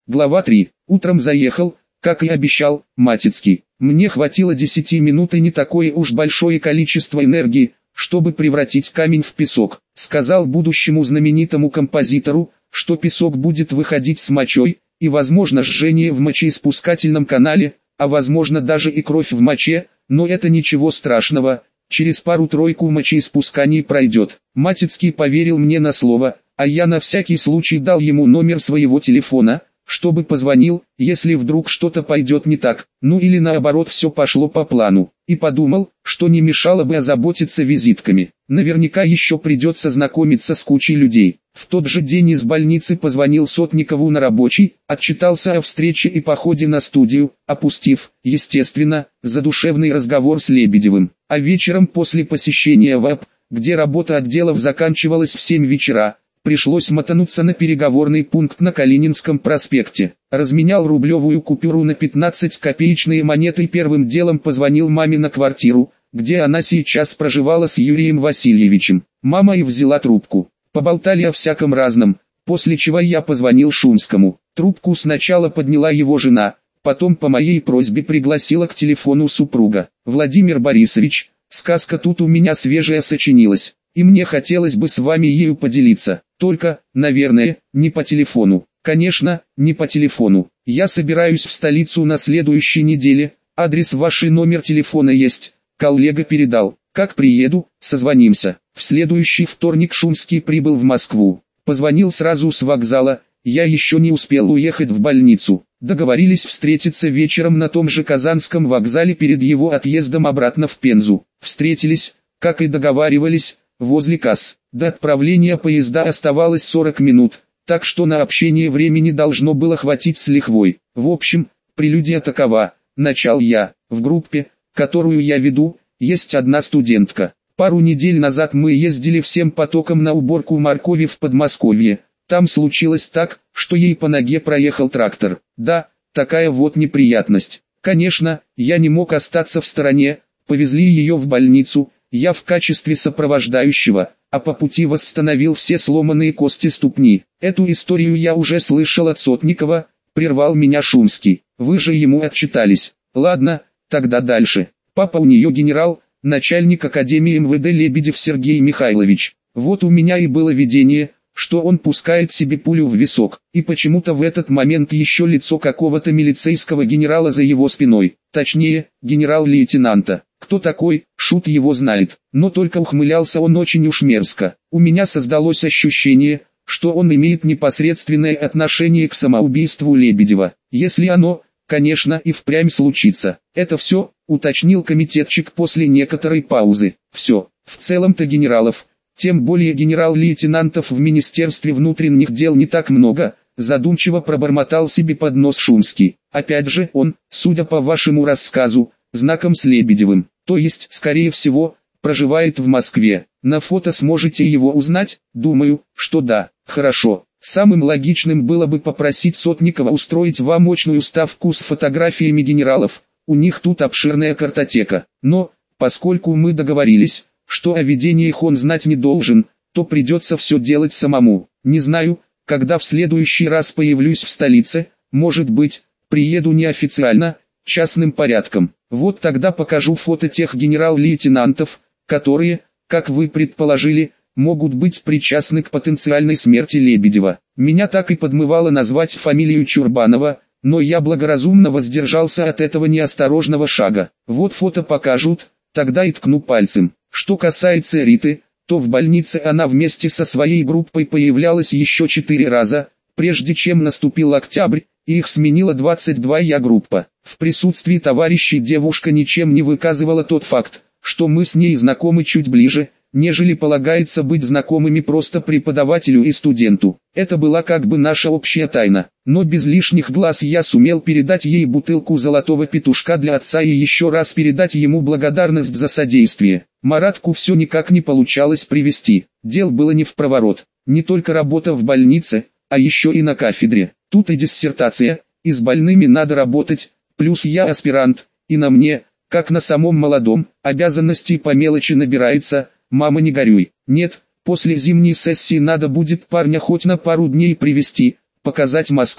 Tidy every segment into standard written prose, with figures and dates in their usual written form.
Глава 3. Утром заехал, как и обещал, Матицкий. Мне хватило 10 минут и не такое уж большое количество энергии, чтобы превратить камень в песок. Сказал будущему знаменитому композитору, что песок будет выходить с мочой, и возможно жжение в мочеиспускательном канале, а возможно даже и кровь в моче, но это ничего страшного, через пару-тройку мочеиспусканий пройдет. Матицкий поверил мне на слово, а я на всякий случай дал ему номер своего телефона, чтобы позвонил, если вдруг что-то пойдет не так, ну или наоборот все пошло по плану, и подумал, что не мешало бы озаботиться визитками. Наверняка еще придется знакомиться с кучей людей. В тот же день из больницы позвонил Сотникову на рабочий, отчитался о встрече и походе на студию, опустив, естественно, задушевный разговор с Лебедевым. А вечером после посещения ВАП, где работа отделов заканчивалась в 7 вечера, пришлось мотануться на переговорный пункт на Калининском проспекте. Разменял рублевую купюру на 15-копеечные монеты и первым делом позвонил маме на квартиру, где она сейчас проживала с Юрием Васильевичем. Мама и взяла трубку. Поболтали о всяком разном, после чего я позвонил Шумскому. Трубку сначала подняла его жена, потом по моей просьбе пригласила к телефону супруга. «Владимир Борисович, сказка тут у меня свежая сочинилась, и мне хотелось бы с вами ею поделиться, только, наверное, не по телефону». «Конечно, не по телефону. Я собираюсь в столицу на следующей неделе, адрес ваш и номер телефона есть, коллега передал. Как приеду, созвонимся». В следующий вторник Шумский прибыл в Москву. Позвонил сразу с вокзала, я еще не успел уехать в больницу. Договорились встретиться вечером на том же Казанском вокзале перед его отъездом обратно в Пензу. Встретились, как и договаривались, возле касс. До отправления поезда оставалось 40 минут, так что на общение времени должно было хватить с лихвой. В общем, прелюдия такова. Начал я. В группе, которую я веду, есть одна студентка. Пару недель назад мы ездили всем потоком на уборку моркови в Подмосковье. Там случилось так, что ей по ноге проехал трактор. Да, такая вот неприятность. Конечно, я не мог остаться в стороне, повезли ее в больницу, я в качестве сопровождающего, а по пути восстановил все сломанные кости ступни. Эту историю я уже слышал от Сотникова, прервал меня Шумский. Вы же ему отчитались. Ладно, тогда дальше. Папа у нее генерал, начальник Академии МВД Лебедев Сергей Михайлович. Вот у меня и было видение, что он пускает себе пулю в висок, и почему-то в этот момент еще лицо какого-то милицейского генерала за его спиной, точнее, генерал-лейтенанта. Кто такой, шут его знает, но только ухмылялся он очень уж мерзко. У меня создалось ощущение, что он имеет непосредственное отношение к самоубийству Лебедева, если оно, конечно, и впрямь случится. Это все, уточнил комитетчик после некоторой паузы. Все, в целом-то генералов, тем более генерал-лейтенантов в Министерстве внутренних дел не так много, задумчиво пробормотал себе под нос Шумский. Опять же он, судя по вашему рассказу, знаком с Лебедевым, то есть, скорее всего, проживает в Москве. На фото сможете его узнать? Думаю, что да. Хорошо. Самым логичным было бы попросить Сотникова устроить вам очную ставку с фотографиями генералов, у них тут обширная картотека. Но, поскольку мы договорились, что о видениях он знать не должен, то придется все делать самому. Не знаю, когда в следующий раз появлюсь в столице, может быть, приеду неофициально, частным порядком. Вот тогда покажу фото тех генерал-лейтенантов, которые, как вы предположили, могут быть причастны к потенциальной смерти Лебедева. Меня так и подмывало назвать фамилию Чурбанова, но я благоразумно воздержался от этого неосторожного шага. Вот фото покажут, тогда и ткну пальцем. Что касается Риты, то в больнице она вместе со своей группой появлялась еще 4 раза, прежде чем наступил октябрь, и их сменила 22-я группа. В присутствии товарищей девушка ничем не выказывала тот факт, что мы с ней знакомы чуть ближе, нежели полагается быть знакомыми просто преподавателю и студенту. Это была как бы наша общая тайна, но без лишних глаз я сумел передать ей бутылку золотого петушка для отца и еще раз передать ему благодарность за содействие. Маратку все никак не получалось привести, дел было не впроворот, не только работа в больнице, а еще и на кафедре. Тут и диссертация, и с больными надо работать, плюс я аспирант, и на мне, как на самом молодом, обязанностей по мелочи набирается. Мама, не горюй. Нет, после зимней сессии надо будет парня хоть на пару дней привезти, показать Москву.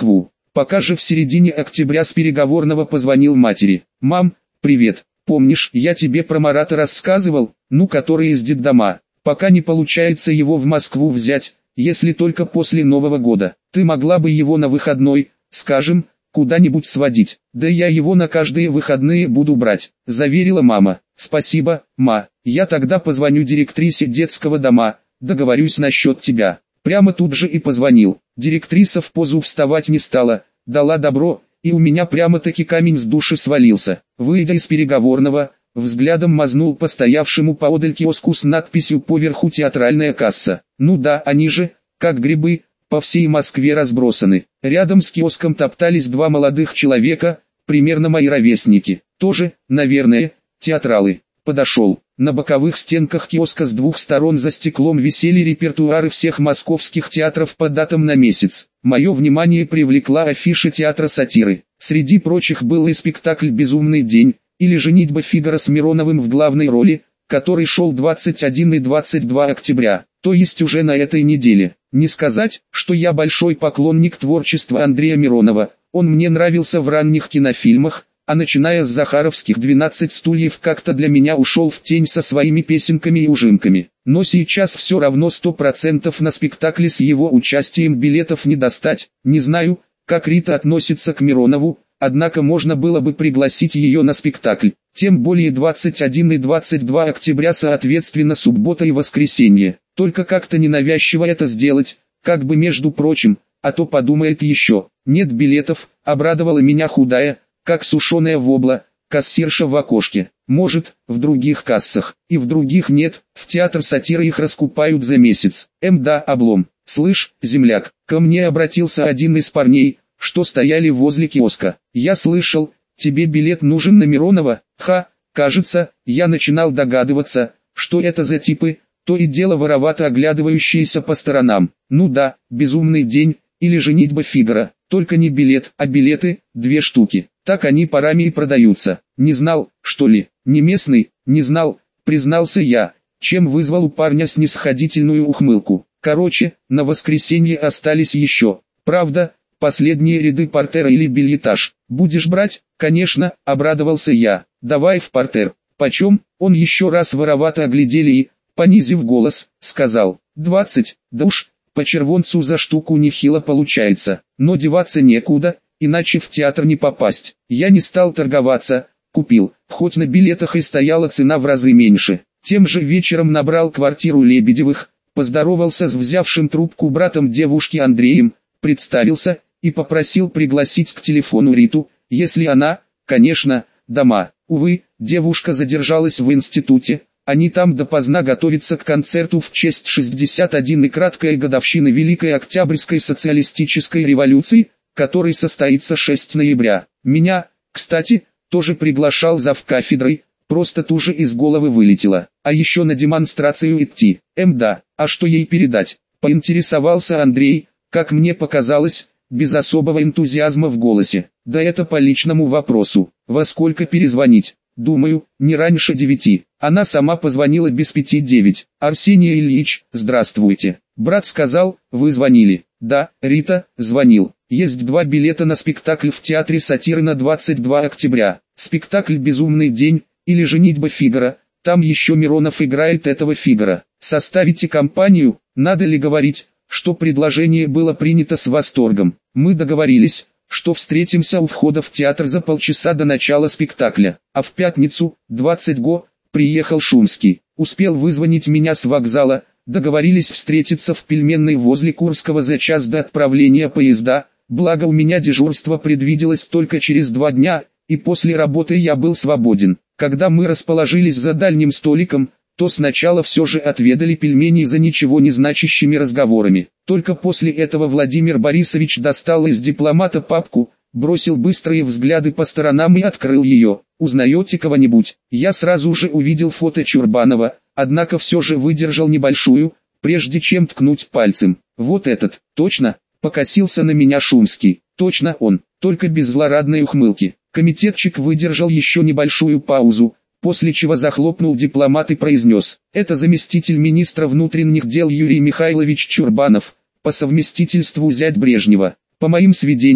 Пока же в середине октября с переговорного позвонил матери. «Мам, привет, помнишь, я тебе про Марата рассказывал, ну который из детдома? Пока не получается его в Москву взять, если только после Нового года. Ты могла бы его на выходной, скажем, куда-нибудь сводить. Да я его на каждые выходные буду брать», — заверила мама. «Спасибо, ма, я тогда позвоню директрисе детского дома, договорюсь насчет тебя». Прямо тут же и позвонил. Директриса в позу вставать не стала, дала добро, и у меня прямо-таки камень с души свалился. Выйдя из переговорного, взглядом мазнул по стоявшему поодаль киоску с надписью поверху «Театральная касса». Ну да, они же, как грибы, по всей Москве разбросаны. Рядом с киоском топтались два молодых человека, примерно мои ровесники. Тоже, наверное, театралы. Подошел. На боковых стенках киоска с двух сторон за стеклом висели репертуары всех московских театров по датам на месяц. Мое внимание привлекла афиша театра сатиры. Среди прочих был и спектакль «Безумный день», или «Женитьба Фигаро» с Мироновым в главной роли, который шел 21 и 22 октября, то есть уже на этой неделе. Не сказать, что я большой поклонник творчества Андрея Миронова, он мне нравился в ранних кинофильмах, а начиная с захаровских «12 стульев» как-то для меня ушел в тень со своими песенками и ужимками. Но сейчас все равно 100% на спектакле с его участием билетов не достать. Не знаю, как Рита относится к Миронову, однако можно было бы пригласить ее на спектакль. Тем более 21 и 22 октября соответственно суббота и воскресенье. Только как-то ненавязчиво это сделать, как бы между прочим, а то подумает еще. Нет билетов, обрадовала меня худая, как сушеная вобла, кассирша в окошке. Может, в других кассах, и в других нет, в театр сатиры их раскупают за месяц. Да, облом. Слышь, земляк, ко мне обратился один из парней, что стояли возле киоска. Я слышал, тебе билет нужен на Миронова? Кажется, я начинал догадываться, что это за типы, то и дело воровато оглядывающиеся по сторонам. Ну да, «Безумный день» или «Женитьба Фигаро», только не билет, а билеты, 2 штуки. Так они парами и продаются. Не знал, что ли? Не местный? Не знал, признался я, чем вызвал у парня снисходительную ухмылку. Короче, на воскресенье остались еще. Правда, последние ряды партера или бильетаж. Будешь брать? Конечно, обрадовался я. Давай в партер. Почем? Он еще раз воровато оглядели и, понизив голос, сказал: 20, да уж, по червонцу за штуку нехило получается, но деваться некуда, иначе в театр не попасть. Я не стал торговаться, купил, хоть на билетах и стояла цена в разы меньше. Тем же вечером набрал квартиру Лебедевых, поздоровался с взявшим трубку братом девушки Андреем, представился и попросил пригласить к телефону Риту, если она, конечно, дома. Увы, девушка задержалась в институте. Они там допоздна готовятся к концерту в честь 61 и краткой годовщины Великой Октябрьской социалистической революции, который состоится 6 ноября. Меня, кстати, тоже приглашал завкафедрой, просто туже из головы вылетело. А еще на демонстрацию идти. Да, а что ей передать? Поинтересовался Андрей, как мне показалось, без особого энтузиазма в голосе. Да это по личному вопросу. Во сколько перезвонить? Думаю, не раньше 9. Она сама позвонила без 5:09. Арсений Ильич, здравствуйте. Брат сказал, вы звонили. Да, Рита, звонил. Есть 2 билета на спектакль в театре сатиры на 22 октября. Спектакль «Безумный день» или «Женитьба Фигаро». Там еще Миронов играет этого Фигаро. Составите компанию? Надо ли говорить, что предложение было принято с восторгом? Мы договорились, что встретимся у входа в театр за полчаса до начала спектакля. А в пятницу, 20 го, приехал Шумский. Успел вызвонить меня с вокзала, договорились встретиться в Пельменной возле Курского за час до отправления поезда, благо у меня дежурство предвиделось только через 2 дня, и после работы я был свободен. Когда мы расположились за дальним столиком, то сначала все же отведали пельмени за ничего не значащими разговорами. Только после этого Владимир Борисович достал из дипломата папку, бросил быстрые взгляды по сторонам и открыл ее. «Узнаете кого-нибудь?» Я сразу же увидел фото Чурбанова, однако все же выдержал небольшую, прежде чем ткнуть пальцем. «Вот этот, точно?» — покосился на меня Шумский. «Точно он, только без злорадной ухмылки». Комитетчик выдержал еще небольшую паузу, после чего захлопнул дипломат и произнес: «Это заместитель министра внутренних дел Юрий Михайлович Чурбанов, по совместительству зять Брежнева. По моим сведениям,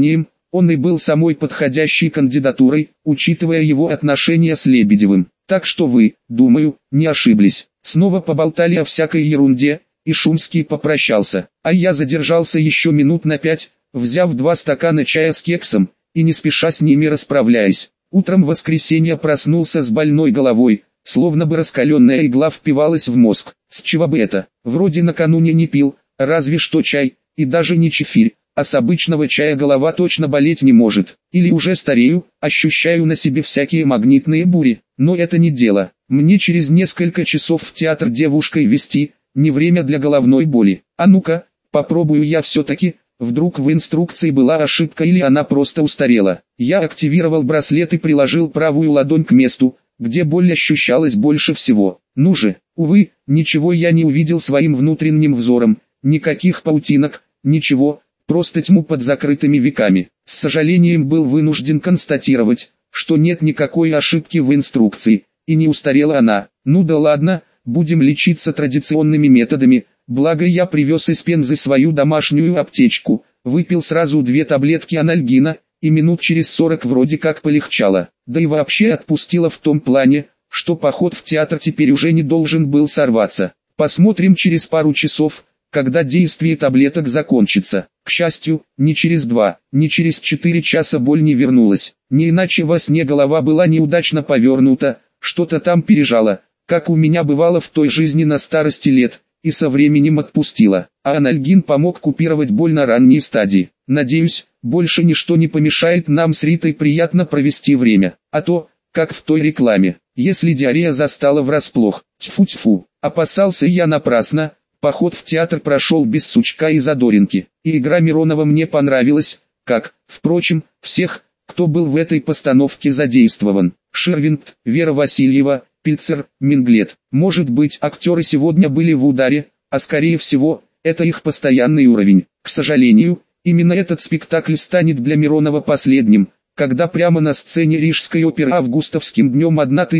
он и был самой подходящей кандидатурой, учитывая его отношения с Лебедевым. Так что вы, думаю, не ошиблись. Снова поболтали о всякой ерунде, и Шумский попрощался, а я задержался еще минут на 5, взяв 2 стакана чая с кексом, и не спеша с ними расправляясь. Утром воскресенья проснулся с больной головой, словно бы раскаленная игла впивалась в мозг. С чего бы это? Вроде накануне не пил, разве что чай, и даже не чефирь, а с обычного чая голова точно болеть не может. Или уже старею, ощущаю на себе всякие магнитные бури, но это не дело. Мне через несколько часов в театр девушкой вести, не время для головной боли. А ну-ка, попробую я все-таки. Вдруг в инструкции была ошибка или она просто устарела. Я активировал браслет и приложил правую ладонь к месту, где боль ощущалась больше всего. Ну же, увы, ничего я не увидел своим внутренним взором, никаких паутинок, ничего, просто тьму под закрытыми веками. С сожалением был вынужден констатировать, что нет никакой ошибки в инструкции, и не устарела она. Ну да ладно, будем лечиться традиционными методами. Благо я привез из Пензы свою домашнюю аптечку, выпил сразу 2 таблетки анальгина, и минут через 40 вроде как полегчало. Да и вообще отпустило в том плане, что поход в театр теперь уже не должен был сорваться. Посмотрим через пару часов, когда действие таблеток закончится. К счастью, ни через 2, ни через 4 часа боль не вернулась. Не иначе во сне голова была неудачно повернута, что-то там пережало, как у меня бывало в той жизни на старости лет, и со временем отпустила, а анальгин помог купировать боль на ранней стадии. Надеюсь, больше ничто не помешает нам с Ритой приятно провести время, а то, как в той рекламе, если диарея застала врасплох, тьфу-тьфу, опасался я напрасно. Поход в театр прошел без сучка и задоринки, и игра Миронова мне понравилась, как, впрочем, всех, кто был в этой постановке задействован. Ширвинд, Вера Васильева, Пильцер, Минглет. Может быть, актеры сегодня были в ударе, а скорее всего, это их постоянный уровень. К сожалению, именно этот спектакль станет для Миронова последним, когда прямо на сцене Рижской оперы августовским днем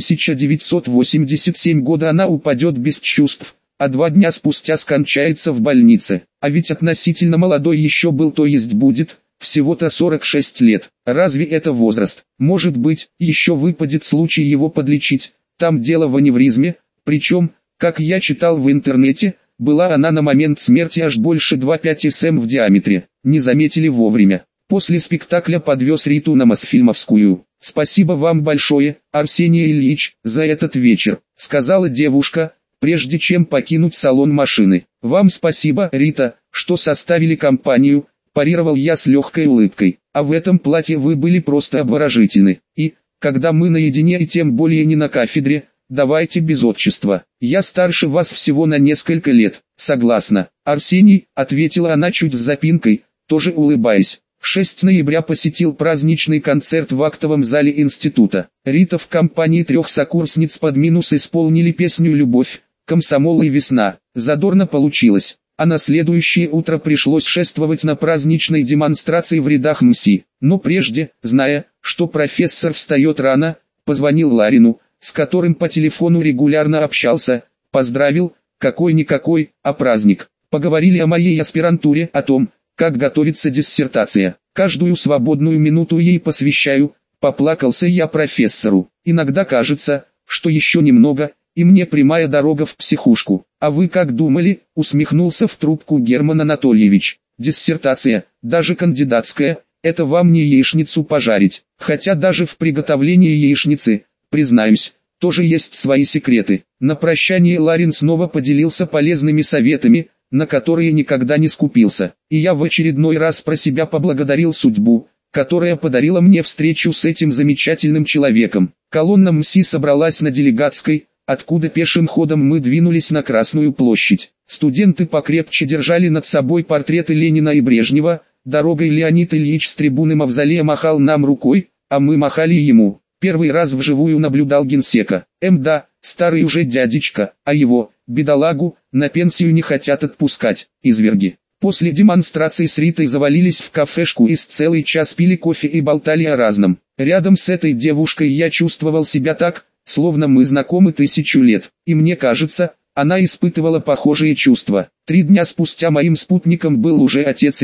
1987 года она упадет без чувств, а 2 дня спустя скончается в больнице. А ведь относительно молодой еще был, то есть будет, всего-то 46 лет. Разве это возраст? Может быть, еще выпадет случай его подлечить. Там дело в аневризме, причем, как я читал в интернете, была она на момент смерти аж больше 2,5 см в диаметре. Не заметили вовремя. После спектакля подвез Риту на Мосфильмовскую. «Спасибо вам большое, Арсений Ильич, за этот вечер», — сказала девушка, прежде чем покинуть салон машины. «Вам спасибо, Рита, что составили компанию», — парировал я с легкой улыбкой. «А в этом платье вы были просто обворожительны. И, когда мы наедине и тем более не на кафедре, давайте без отчества. Я старше вас всего на несколько лет». «Согласна, Арсений», — ответила она чуть с запинкой, тоже улыбаясь. 6 ноября посетил праздничный концерт в актовом зале института. Рита в компании 3 сокурсниц под минус исполнили песню «Любовь», «Комсомол» и «Весна». Задорно получилось. А на следующее утро пришлось шествовать на праздничной демонстрации в рядах МСИ. Но прежде, зная, что профессор встает рано, позвонил Ларину, с которым по телефону регулярно общался, поздравил, какой-никакой, а праздник. Поговорили о моей аспирантуре, о том, как готовится диссертация. Каждую свободную минуту ей посвящаю, поплакался я профессору. Иногда кажется, что еще немного, и мне прямая дорога в психушку. А вы как думали, усмехнулся в трубку Герман Анатольевич. Диссертация, даже кандидатская, это вам не яичницу пожарить. Хотя даже в приготовлении яичницы, признаюсь, тоже есть свои секреты. На прощание Ларин снова поделился полезными советами, на которые никогда не скупился. И я в очередной раз про себя поблагодарил судьбу, которая подарила мне встречу с этим замечательным человеком. Колонна МСИ собралась на Делегатской, откуда пешим ходом мы двинулись на Красную площадь. Студенты покрепче держали над собой портреты Ленина и Брежнева, дорогой Леонид Ильич с трибуны Мавзолея махал нам рукой, а мы махали ему. Первый раз вживую наблюдал генсека. Да, старый уже дядечка, а его, бедолагу, на пенсию не хотят отпускать, изверги. После демонстрации с Ритой завалились в кафешку и с целый час пили кофе и болтали о разном. Рядом с этой девушкой я чувствовал себя так, словно мы знакомы 1000 лет. И мне кажется, она испытывала похожие чувства. 3 дня спустя моим спутником был уже отец Риты.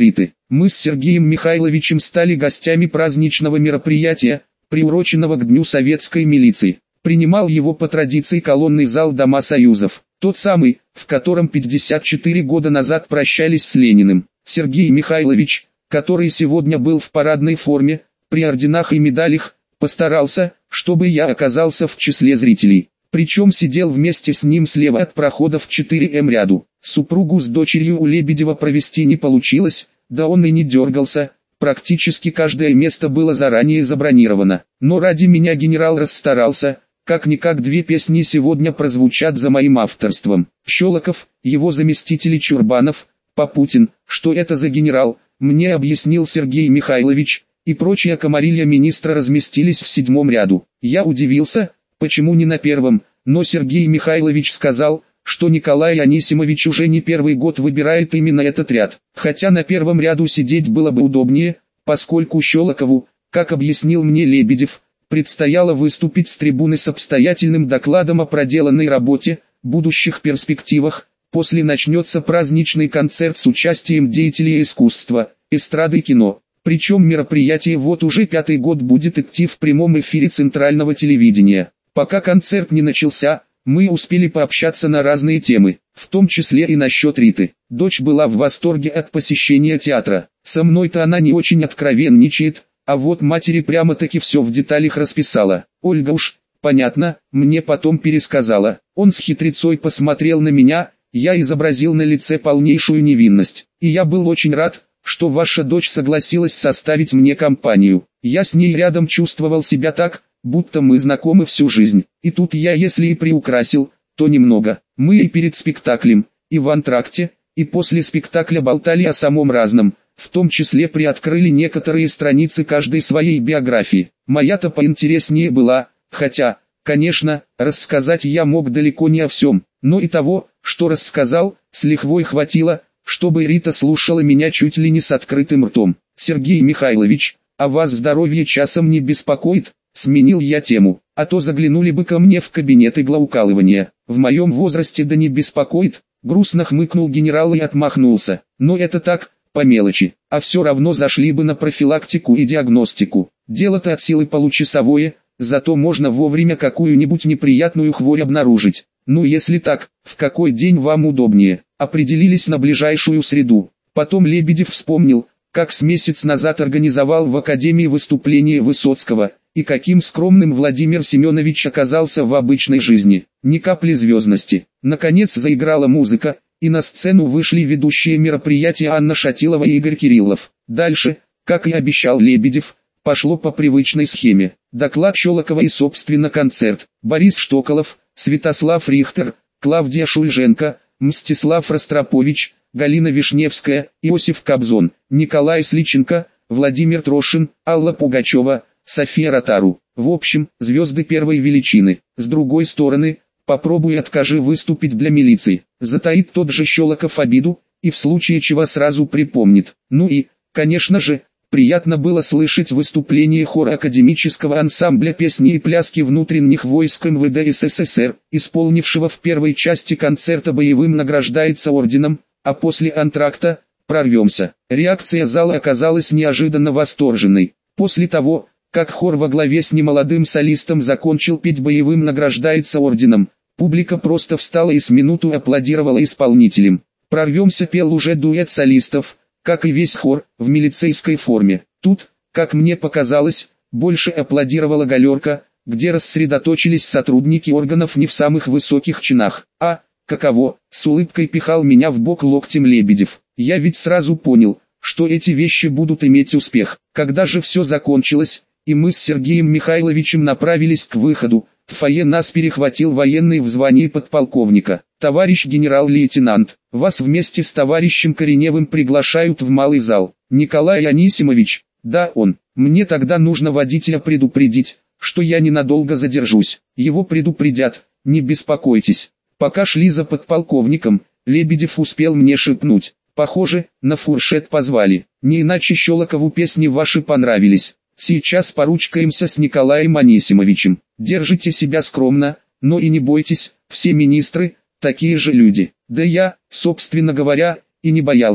Мы с Сергеем Михайловичем стали гостями праздничного мероприятия, приуроченного к Дню советской милиции. Принимал его по традиции колонный зал Дома Союзов, тот самый, в котором 54 года назад прощались с Лениным. Сергей Михайлович, который сегодня был в парадной форме, при орденах и медалях, постарался, чтобы я оказался в числе зрителей. Причем сидел вместе с ним слева от прохода в 4М ряду. Супругу с дочерью у Лебедева провести не получилось, да он и не дергался. Практически каждое место было заранее забронировано. Но ради меня генерал расстарался. Как-никак 2 песни сегодня прозвучат за моим авторством. Щелоков, его заместители Чурбанов, Попутин, что это за генерал, мне объяснил Сергей Михайлович, и прочие комарилья министра разместились в 7-м ряду. Я удивился, почему не на 1-м, но Сергей Михайлович сказал, что Николай Анисимович уже не 1-й год выбирает именно этот ряд. Хотя на 1-м ряду сидеть было бы удобнее, поскольку Щелокову, как объяснил мне Лебедев, предстояло выступить с трибуны с обстоятельным докладом о проделанной работе, будущих перспективах. После начнется праздничный концерт с участием деятелей искусства, эстрады и кино. Причем мероприятие вот уже 5-й год будет идти в прямом эфире центрального телевидения. Пока концерт не начался, мы успели пообщаться на разные темы, в том числе и насчет Риты. Дочь была в восторге от посещения театра. Со мной-то она не очень откровенничает, а вот матери прямо-таки все в деталях расписала. Ольга уж, понятно, мне потом пересказала. Он с хитрецой посмотрел на меня, я изобразил на лице полнейшую невинность. И я был очень рад, что ваша дочь согласилась составить мне компанию. Я с ней рядом чувствовал себя так, будто мы знакомы всю жизнь. И тут я, если и приукрасил, то немного. Мы и перед спектаклем, и в антракте, и после спектакля болтали о самом разном, в том числе приоткрыли некоторые страницы каждой своей биографии. Моя-то поинтереснее была, хотя, конечно, рассказать я мог далеко не о всем, но и того, что рассказал, с лихвой хватило, чтобы Рита слушала меня чуть ли не с открытым ртом. «Сергей Михайлович, а вас здоровье часом не беспокоит?» Сменил я тему, а то заглянули бы ко мне в кабинет иглоукалывания. В моем возрасте да не беспокоит, грустно хмыкнул генерал и отмахнулся. Но это так, по мелочи, а все равно зашли бы на профилактику и диагностику. Дело-то от силы получасовое, зато можно вовремя какую-нибудь неприятную хворь обнаружить. Ну если так, в какой день вам удобнее? Определились на ближайшую среду. Потом Лебедев вспомнил, как с месяц назад организовал в Академии выступление Высоцкого, и каким скромным Владимир Семенович оказался в обычной жизни. Ни капли звездности. Наконец заиграла музыка, и на сцену вышли ведущие мероприятия Анна Шатилова и Игорь Кириллов. Дальше, как и обещал Лебедев, пошло по привычной схеме. Доклад Щелокова и собственно концерт. Борис Штоколов, Святослав Рихтер, Клавдия Шульженко, Мстислав Ростропович, Галина Вишневская, Иосиф Кобзон, Николай Сличенко, Владимир Трошин, Алла Пугачева, София Ротару. В общем, звезды первой величины. С другой стороны, попробуй откажи выступить для милиции. Затаит тот же Щелоков обиду, и в случае чего сразу припомнит. Ну и, конечно же, приятно было слышать выступление хора академического ансамбля песни и пляски внутренних войск МВД СССР, исполнившего в первой части концерта боевым награждается орденом, а после антракта «Прорвемся». Реакция зала оказалась неожиданно восторженной. После того, как хор во главе с немолодым солистом закончил петь боевым награждается орденом, публика просто встала и с минуту аплодировала исполнителям. «Прорвемся» пел уже дуэт солистов, как и весь хор, в милицейской форме. Тут, как мне показалось, больше аплодировала галерка, где рассредоточились сотрудники органов не в самых высоких чинах. «А, каково?» — с улыбкой пихал меня в бок локтем Лебедев. Я ведь сразу понял, что эти вещи будут иметь успех. Когда же все закончилось, и мы с Сергеем Михайловичем направились к выходу, в фойе нас перехватил военный в звании подполковника. «Товарищ генерал-лейтенант, вас вместе с товарищем Кореневым приглашают в малый зал». «Николай Анисимович?» «Да, он. Мне тогда нужно водителя предупредить, что я ненадолго задержусь. Его предупредят, не беспокойтесь». Пока шли за подполковником, Лебедев успел мне шепнуть: «Похоже, на фуршет позвали. Не иначе Щелокову песни ваши понравились. Сейчас поручкаемся с Николаем Анисимовичем. Держите себя скромно, но и не бойтесь, все министры – такие же люди». Да я, собственно говоря, и не боялся.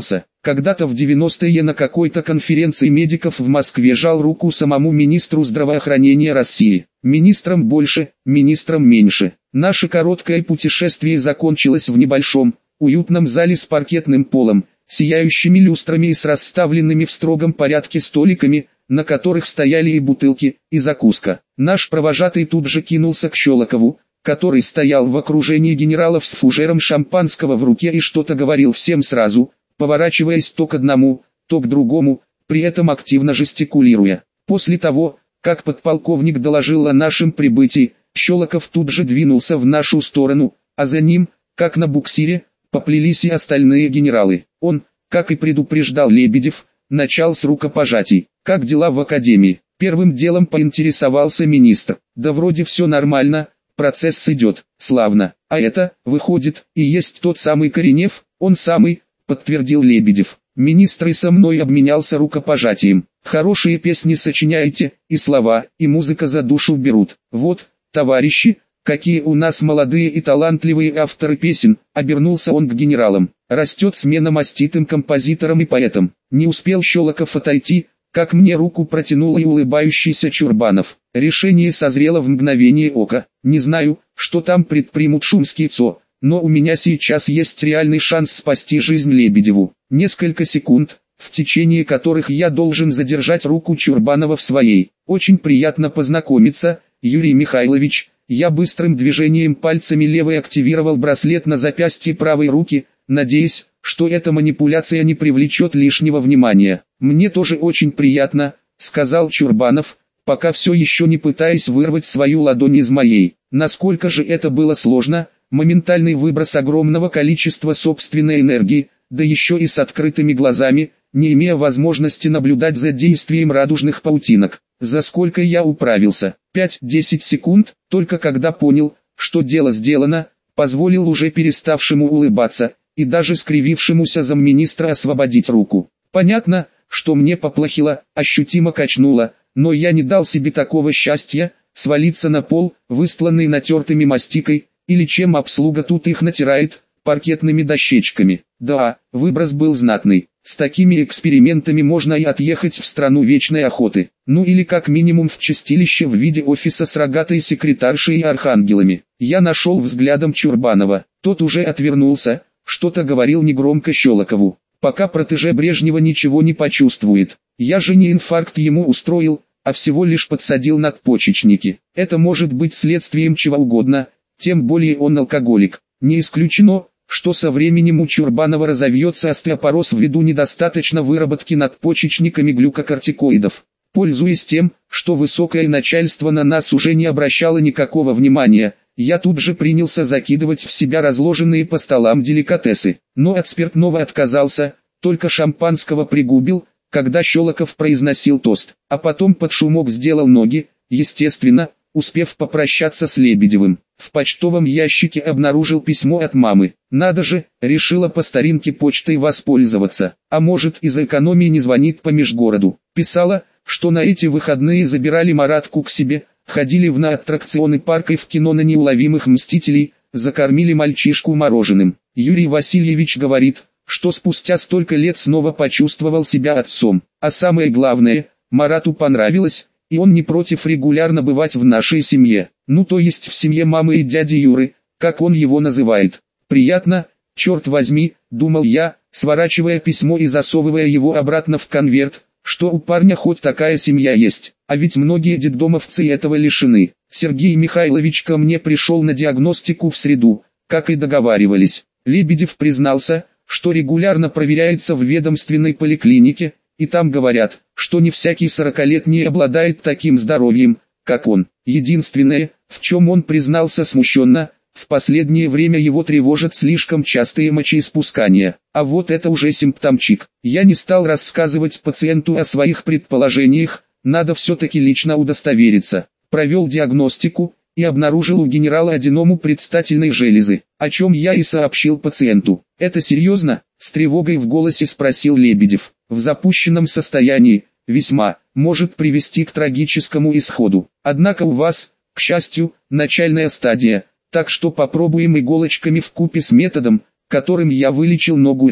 Когда-то в 90-е на какой-то конференции медиков в Москве жал руку самому министру здравоохранения России. Министром больше, министром меньше. Наше короткое путешествие закончилось в небольшом, уютном зале с паркетным полом, сияющими люстрами и с расставленными в строгом порядке столиками, на которых стояли и бутылки, и закуска. Наш провожатый тут же кинулся к Щелокову, который стоял в окружении генералов с фужером шампанского в руке и что-то говорил всем сразу, поворачиваясь то к одному, то к другому, при этом активно жестикулируя. После того, как подполковник доложил о нашем прибытии, Щелоков тут же двинулся в нашу сторону, а за ним, как на буксире, поплелись и остальные генералы. Он, как и предупреждал Лебедев, начал с рукопожатий. «Как дела в академии?» Первым делом поинтересовался министр. «Да вроде все нормально, процесс идет, славно. А это, выходит, и есть тот самый Коренев?» «Он самый», подтвердил Лебедев. Министр и со мной обменялся рукопожатием. «Хорошие песни сочиняете, и слова, и музыка за душу берут. Вот, товарищи, какие у нас молодые и талантливые авторы песен», обернулся он к генералам. «Растет смена маститым композиторам и поэтам». Не успел Щелоков отойти, как мне руку протянул и улыбающийся Чурбанов. Решение созрело в мгновение ока. Не знаю, что там предпримут Шумский ЦО, но у меня сейчас есть реальный шанс спасти жизнь Лебедеву. Несколько секунд, в течение которых я должен задержать руку Чурбанова в своей. «Очень приятно познакомиться, Юрий Михайлович». Я быстрым движением пальцами левой активировал браслет на запястье правой руки, надеясь, что эта манипуляция не привлечет лишнего внимания. «Мне тоже очень приятно», — сказал Чурбанов, пока все еще не пытаясь вырвать свою ладонь из моей. Насколько же это было сложно, моментальный выброс огромного количества собственной энергии, да еще и с открытыми глазами, не имея возможности наблюдать за действием радужных паутинок. За сколько я управился? 5-10 секунд, только когда понял, что дело сделано, позволил уже переставшему улыбаться, и даже скривившемуся замминистра освободить руку. Понятно, что мне поплохело, ощутимо качнуло, но я не дал себе такого счастья, свалиться на пол, выстланный натертыми мастикой, или чем обслуга тут их натирает, паркетными дощечками. Да, выброс был знатный. С такими экспериментами можно и отъехать в страну вечной охоты. Ну или как минимум в чистилище в виде офиса с рогатой секретаршей и архангелами. Я нашел взглядом Чурбанова. Тот уже отвернулся, что-то говорил негромко Щелокову. Пока протеже Брежнева ничего не почувствует. Я же не инфаркт ему устроил, а всего лишь подсадил надпочечники. Это может быть следствием чего угодно, тем более он алкоголик. Не исключено, что со временем у Чурбанова разовьется остеопороз ввиду недостаточно выработки надпочечниками глюкокортикоидов. Пользуясь тем, что высокое начальство на нас уже не обращало никакого внимания, я тут же принялся закидывать в себя разложенные по столам деликатесы. Но от спиртного отказался, только шампанского пригубил, когда Щелоков произносил тост, а потом под шумок сделал ноги, естественно, успев попрощаться с Лебедевым. В почтовом ящике обнаружил письмо от мамы. Надо же, решила по старинке почтой воспользоваться. А может, из экономии не звонит по межгороду. Писала, что на эти выходные забирали Маратку к себе, ходили в на аттракционы парка и в кино на неуловимых мстителей, закормили мальчишку мороженым. Юрий Васильевич говорит, что спустя столько лет снова почувствовал себя отцом. А самое главное, Марату понравилось, и он не против регулярно бывать в нашей семье. Ну то есть в семье мамы и дяди Юры, как он его называет. Приятно, черт возьми, думал я, сворачивая письмо и засовывая его обратно в конверт, что у парня хоть такая семья есть. А ведь многие детдомовцы этого лишены. Сергей Михайлович ко мне пришел на диагностику в среду, как и договаривались. Лебедев признался, что регулярно проверяется в ведомственной поликлинике, и там говорят, что не всякий 40-летний обладает таким здоровьем, как он. Единственное, в чем он признался смущенно, в последнее время его тревожат слишком частые мочеиспускания. А вот это уже симптомчик. Я не стал рассказывать пациенту о своих предположениях, надо все-таки лично удостовериться. Провел диагностику и обнаружил у генерала аденому предстательной железы, о чем я и сообщил пациенту. «Это серьезно?» — с тревогой в голосе спросил Лебедев. «В запущенном состоянии, весьма, может привести к трагическому исходу. Однако у вас, к счастью, начальная стадия, так что попробуем иголочками вкупе с методом, которым я вылечил ногу Риты.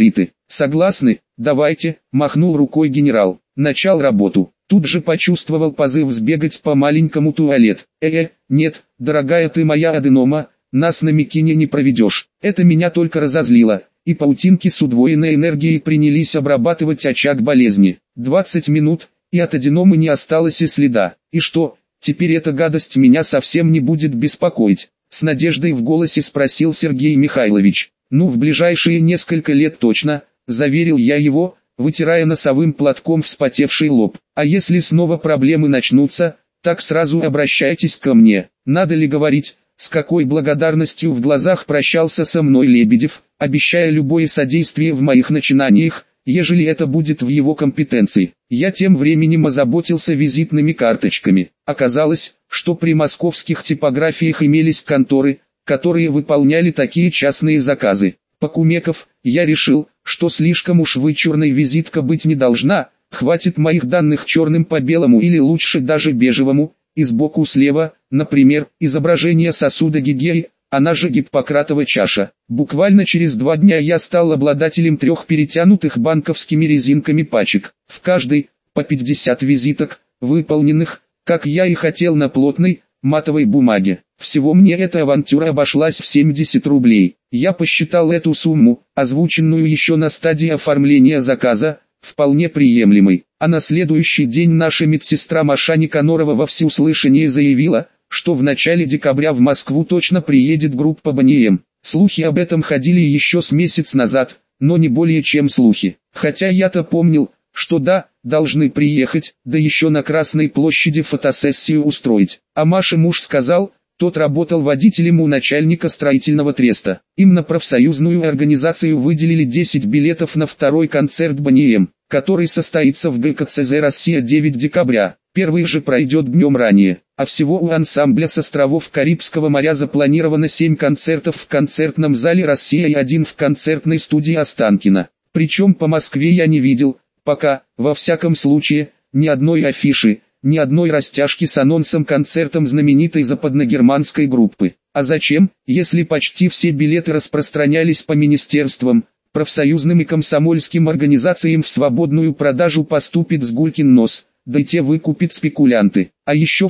Согласны? Давайте, махнул рукой генерал. Начал работу. Тут же почувствовал позыв сбегать по маленькому туалет. Нет, дорогая ты моя аденома, нас на Микине не проведешь. Это меня только разозлило, и паутинки с удвоенной энергией принялись обрабатывать очаг болезни. 20 минут, и от аденомы не осталось и следа. И что, теперь эта гадость меня совсем не будет беспокоить? С надеждой в голосе спросил Сергей Михайлович. Ну, в ближайшие несколько лет точно, заверил я его, вытирая носовым платком вспотевший лоб. А если снова проблемы начнутся, так сразу обращайтесь ко мне. Надо ли говорить, с какой благодарностью в глазах прощался со мной Лебедев, обещая любое содействие в моих начинаниях, ежели это будет в его компетенции. Я тем временем озаботился визитными карточками. Оказалось, что при московских типографиях имелись конторы, которые выполняли такие частные заказы. Покумеков, я решил, что слишком уж вычурной визитка быть не должна, хватит моих данных черным по белому или лучше даже бежевому, и сбоку слева, например, изображение сосуда Гигеи, она же Гиппократова чаша. Буквально через 2 дня я стал обладателем 3 перетянутых банковскими резинками пачек. В каждой, по 50 визиток, выполненных, как я и хотел, на плотной, матовой бумаге. Всего мне эта авантюра обошлась в 70 рублей. Я посчитал эту сумму, озвученную еще на стадии оформления заказа, вполне приемлемой. А на следующий день наша медсестра Маша Никанорова во всеуслышание заявила, что в начале декабря в Москву точно приедет группа Boney. Слухи об этом ходили еще с месяц назад, но не более чем слухи. Хотя я-то помнил, что да, должны приехать, да еще на Красной площади фотосессию устроить. А Маше муж сказал, тот работал водителем у начальника строительного треста. Им на профсоюзную организацию выделили 10 билетов на второй концерт Boney, который состоится в ГКЦЗ «Россия» 9 декабря. Первый же пройдет днем ранее. А всего у ансамбля с островов Карибского моря запланировано 7 концертов в концертном зале «Россия» и 1 в концертной студии Останкино. Причем по Москве я не видел, пока, во всяком случае, ни одной афиши, ни одной растяжки с анонсом концертом знаменитой западногерманской группы. А зачем, если почти все билеты распространялись по министерствам, профсоюзным и комсомольским организациям, в свободную продажу поступит с гулькин нос, да и те выкупят спекулянты. А еще в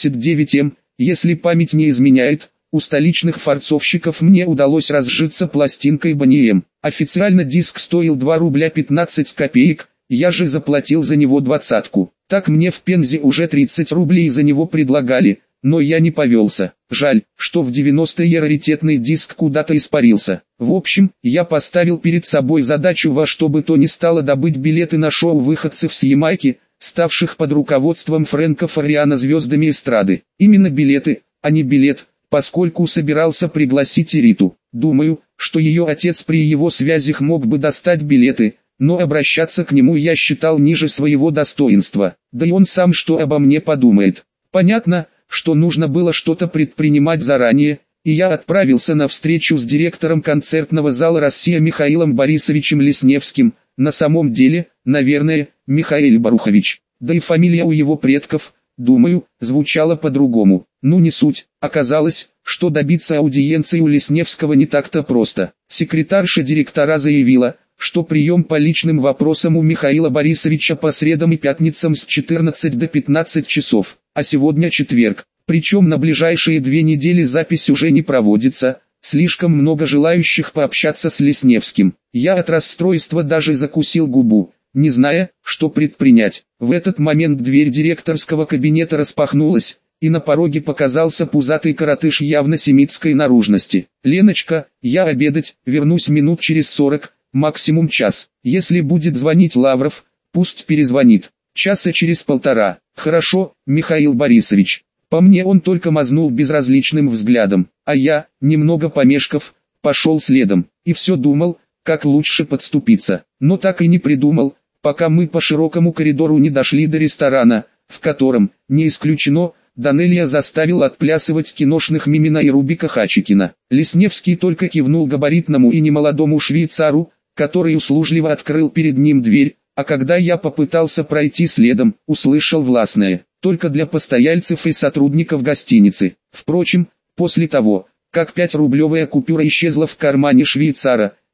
79-м, если память не изменяет, у столичных форцовщиков мне удалось разжиться пластинкой Boney. Официально диск стоил 2 рубля 15 копеек, я же заплатил за него 20-ку. Так мне в Пензе уже 30 рублей за него предлагали, но я не повелся. Жаль, что в 90-е раритетный диск куда-то испарился. В общем, я поставил перед собой задачу во что бы то ни стало добыть билеты на шоу выходцев с Ямайки, ставших под руководством Фрэнка Фарриана звездами эстрады. Именно билеты, а не билет, поскольку собирался пригласить и Риту. Думаю, что ее отец при его связях мог бы достать билеты, но обращаться к нему я считал ниже своего достоинства. Да и он сам что обо мне подумает. Понятно, что нужно было что-то предпринимать заранее, и я отправился на встречу с директором концертного зала «Россия» Михаилом Борисовичем Лесневским. На самом деле, наверное, Михаил Барухович. Да и фамилия у его предков, думаю, звучала по-другому. Ну не суть. Оказалось, что добиться аудиенции у Лесневского не так-то просто. Секретарша директора заявила, что прием по личным вопросам у Михаила Борисовича по средам и пятницам с 14 до 15 часов, а сегодня четверг. Причем на ближайшие 2 недели запись уже не проводится, слишком много желающих пообщаться с Лесневским. Я от расстройства даже закусил губу, не зная, что предпринять. В этот момент дверь директорского кабинета распахнулась, и на пороге показался пузатый коротыш явно семитской наружности. «Леночка, я обедать, вернусь минут через 40, максимум час. Если будет звонить Лавров, пусть перезвонит. Часа через 1,5. Хорошо, Михаил Борисович». По мне он только мазнул безразличным взглядом, а я, немного помешков, пошел следом, и все думал, как лучше подступиться, но так и не придумал, пока мы по широкому коридору не дошли до ресторана, в котором, не исключено, Данелия заставил отплясывать киношных Мимина и Рубика Хачикина. Лесневский только кивнул габаритному и немолодому швейцару, который услужливо открыл перед ним дверь, а когда я попытался пройти следом, услышал властное: «Только для постояльцев и сотрудников гостиницы». Впрочем, после того, как 5-рублевая купюра исчезла в кармане швейцара,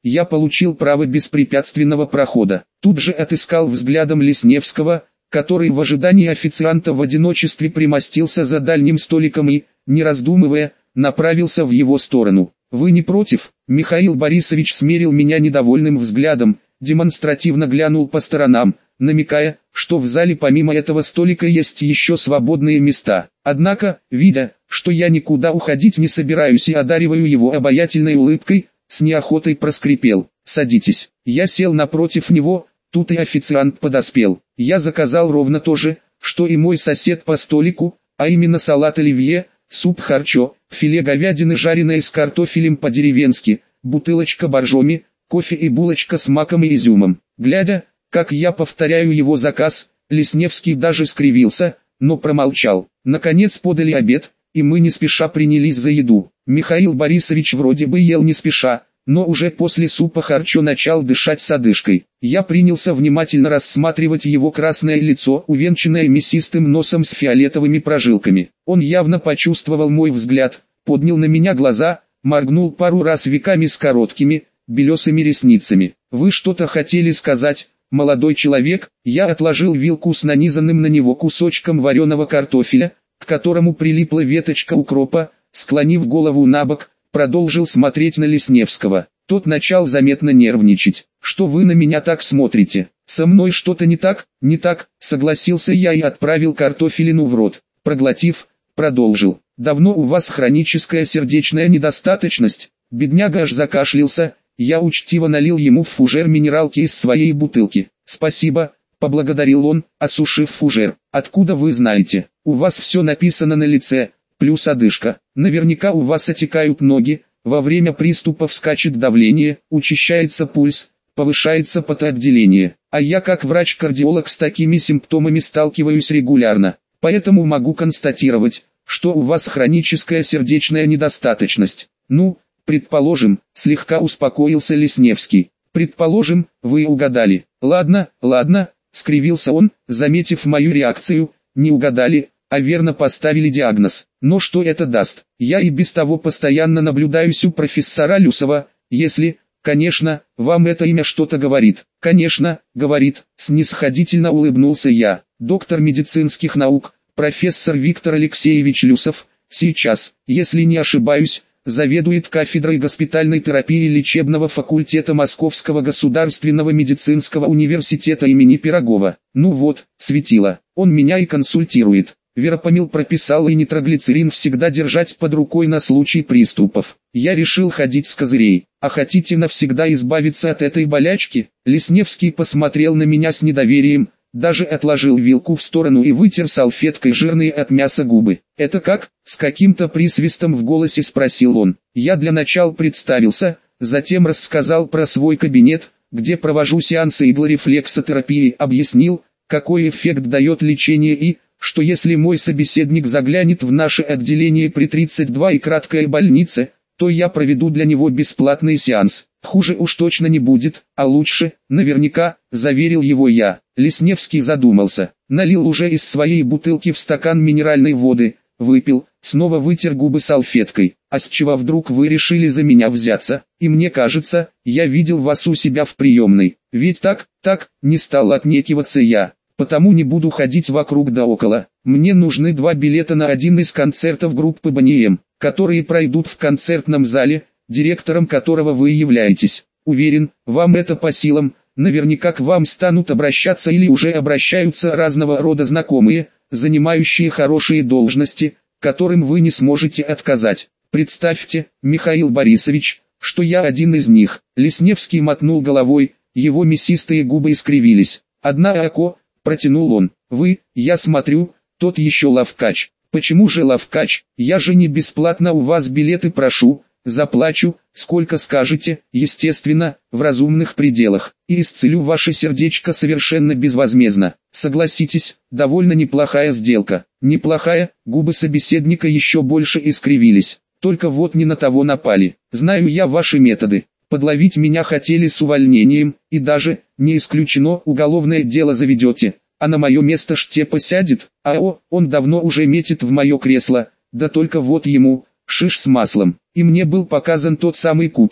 я получил право беспрепятственного прохода. Тут же отыскал взглядом Лесневского, который в ожидании официанта в одиночестве примостился за дальним столиком и, не раздумывая, направился в его сторону. «Вы не против?» Михаил Борисович смерил меня недовольным взглядом, демонстративно глянул по сторонам, намекая, что в зале помимо этого столика есть еще свободные места. Однако, видя, что я никуда уходить не собираюсь и одариваю его обаятельной улыбкой, с неохотой проскрипел: «Садитесь». Я сел напротив него, тут и официант подоспел. Я заказал ровно то же, что и мой сосед по столику, а именно салат оливье, суп харчо, филе говядины жареное с картофелем по-деревенски, бутылочка боржоми, кофе и булочка с маком и изюмом. Глядя, как я повторяю его заказ, Лесневский даже скривился, но промолчал. Наконец подали обед, и мы не спеша принялись за еду. Михаил Борисович вроде бы ел не спеша, но уже после супа харчо начал дышать с одышкой. Я принялся внимательно рассматривать его красное лицо, увенчанное мясистым носом с фиолетовыми прожилками. Он явно почувствовал мой взгляд, поднял на меня глаза, моргнул пару раз веками с короткими, белесыми ресницами. «Вы что-то хотели сказать, молодой человек?» Я отложил вилку с нанизанным на него кусочком вареного картофеля, к которому прилипла веточка укропа, склонив голову набок, продолжил смотреть на Лесневского. Тот начал заметно нервничать. «Что вы на меня так смотрите? Со мной что-то не так?» «Не так», согласился я и отправил картофелину в рот. Проглотив, продолжил. «Давно у вас хроническая сердечная недостаточность?» Бедняга аж закашлялся. Я учтиво налил ему в фужер минералки из своей бутылки. «Спасибо», поблагодарил он, осушив фужер. «Откуда вы знаете? У вас все написано на лице, плюс одышка. Наверняка у вас отекают ноги, во время приступов скачет давление, учащается пульс, повышается потоотделение. А я как врач-кардиолог с такими симптомами сталкиваюсь регулярно. Поэтому могу констатировать, что у вас хроническая сердечная недостаточность». «Ну, предположим», слегка успокоился Лесневский. «Предположим, вы угадали». «Ладно, ладно», скривился он, заметив мою реакцию. «Не угадали, а верно поставили диагноз. Но что это даст? Я и без того постоянно наблюдаюсь у профессора Люсова, если, конечно, вам это имя что-то говорит». «Конечно, говорит», снисходительно улыбнулся я. «Доктор медицинских наук, профессор Виктор Алексеевич Люсов, сейчас, если не ошибаюсь, заведует кафедрой госпитальной терапии лечебного факультета Московского государственного медицинского университета имени Пирогова. Ну вот, светило, он меня и консультирует. Веропамил прописал и нитроглицерин всегда держать под рукой на случай приступов. Я решил ходить с козырей. А хотите навсегда избавиться от этой болячки?» Лесневский посмотрел на меня с недоверием, даже отложил вилку в сторону и вытер салфеткой жирные от мяса губы. «Это как?» — с каким-то присвистом в голосе спросил он. Я для начала представился, затем рассказал про свой кабинет, где провожу сеансы иглорефлексотерапии, объяснил, какой эффект дает лечение и, что если мой собеседник заглянет в наше отделение при 32 и краткой больнице, то я проведу для него бесплатный сеанс. Хуже уж точно не будет, а лучше, наверняка, заверил его я. Лесневский задумался, налил уже из своей бутылки в стакан минеральной воды, выпил, снова вытер губы салфеткой. «А с чего вдруг вы решили за меня взяться? И мне кажется, я видел вас у себя в приемной. Ведь так, не стал отнекиваться я. Потому не буду ходить вокруг да около. Мне нужны 2 билета на один из концертов группы Boney M, которые пройдут в концертном зале, директором которого вы являетесь. Уверен, вам это по силам, наверняка к вам станут обращаться или уже обращаются разного рода знакомые, занимающие хорошие должности, которым вы не сможете отказать. Представьте, Михаил Борисович, что я один из них». Лесневский мотнул головой, его мясистые губы искривились. «Одна око», протянул он. «Вы, я смотрю, тот еще лавкач». «Почему же лавкач? Я же не бесплатно у вас билеты прошу, заплачу, сколько скажете, естественно, в разумных пределах, и исцелю ваше сердечко совершенно безвозмездно. Согласитесь, довольно неплохая сделка». «Неплохая», губы собеседника еще больше искривились. «Только вот не на того напали. Знаю я ваши методы. Подловить меня хотели с увольнением, и даже, не исключено, уголовное дело заведете, а на мое место Штепа сядет, он давно уже метит в мое кресло, да только вот ему, шиш с маслом. И мне был показан тот самый кукиш,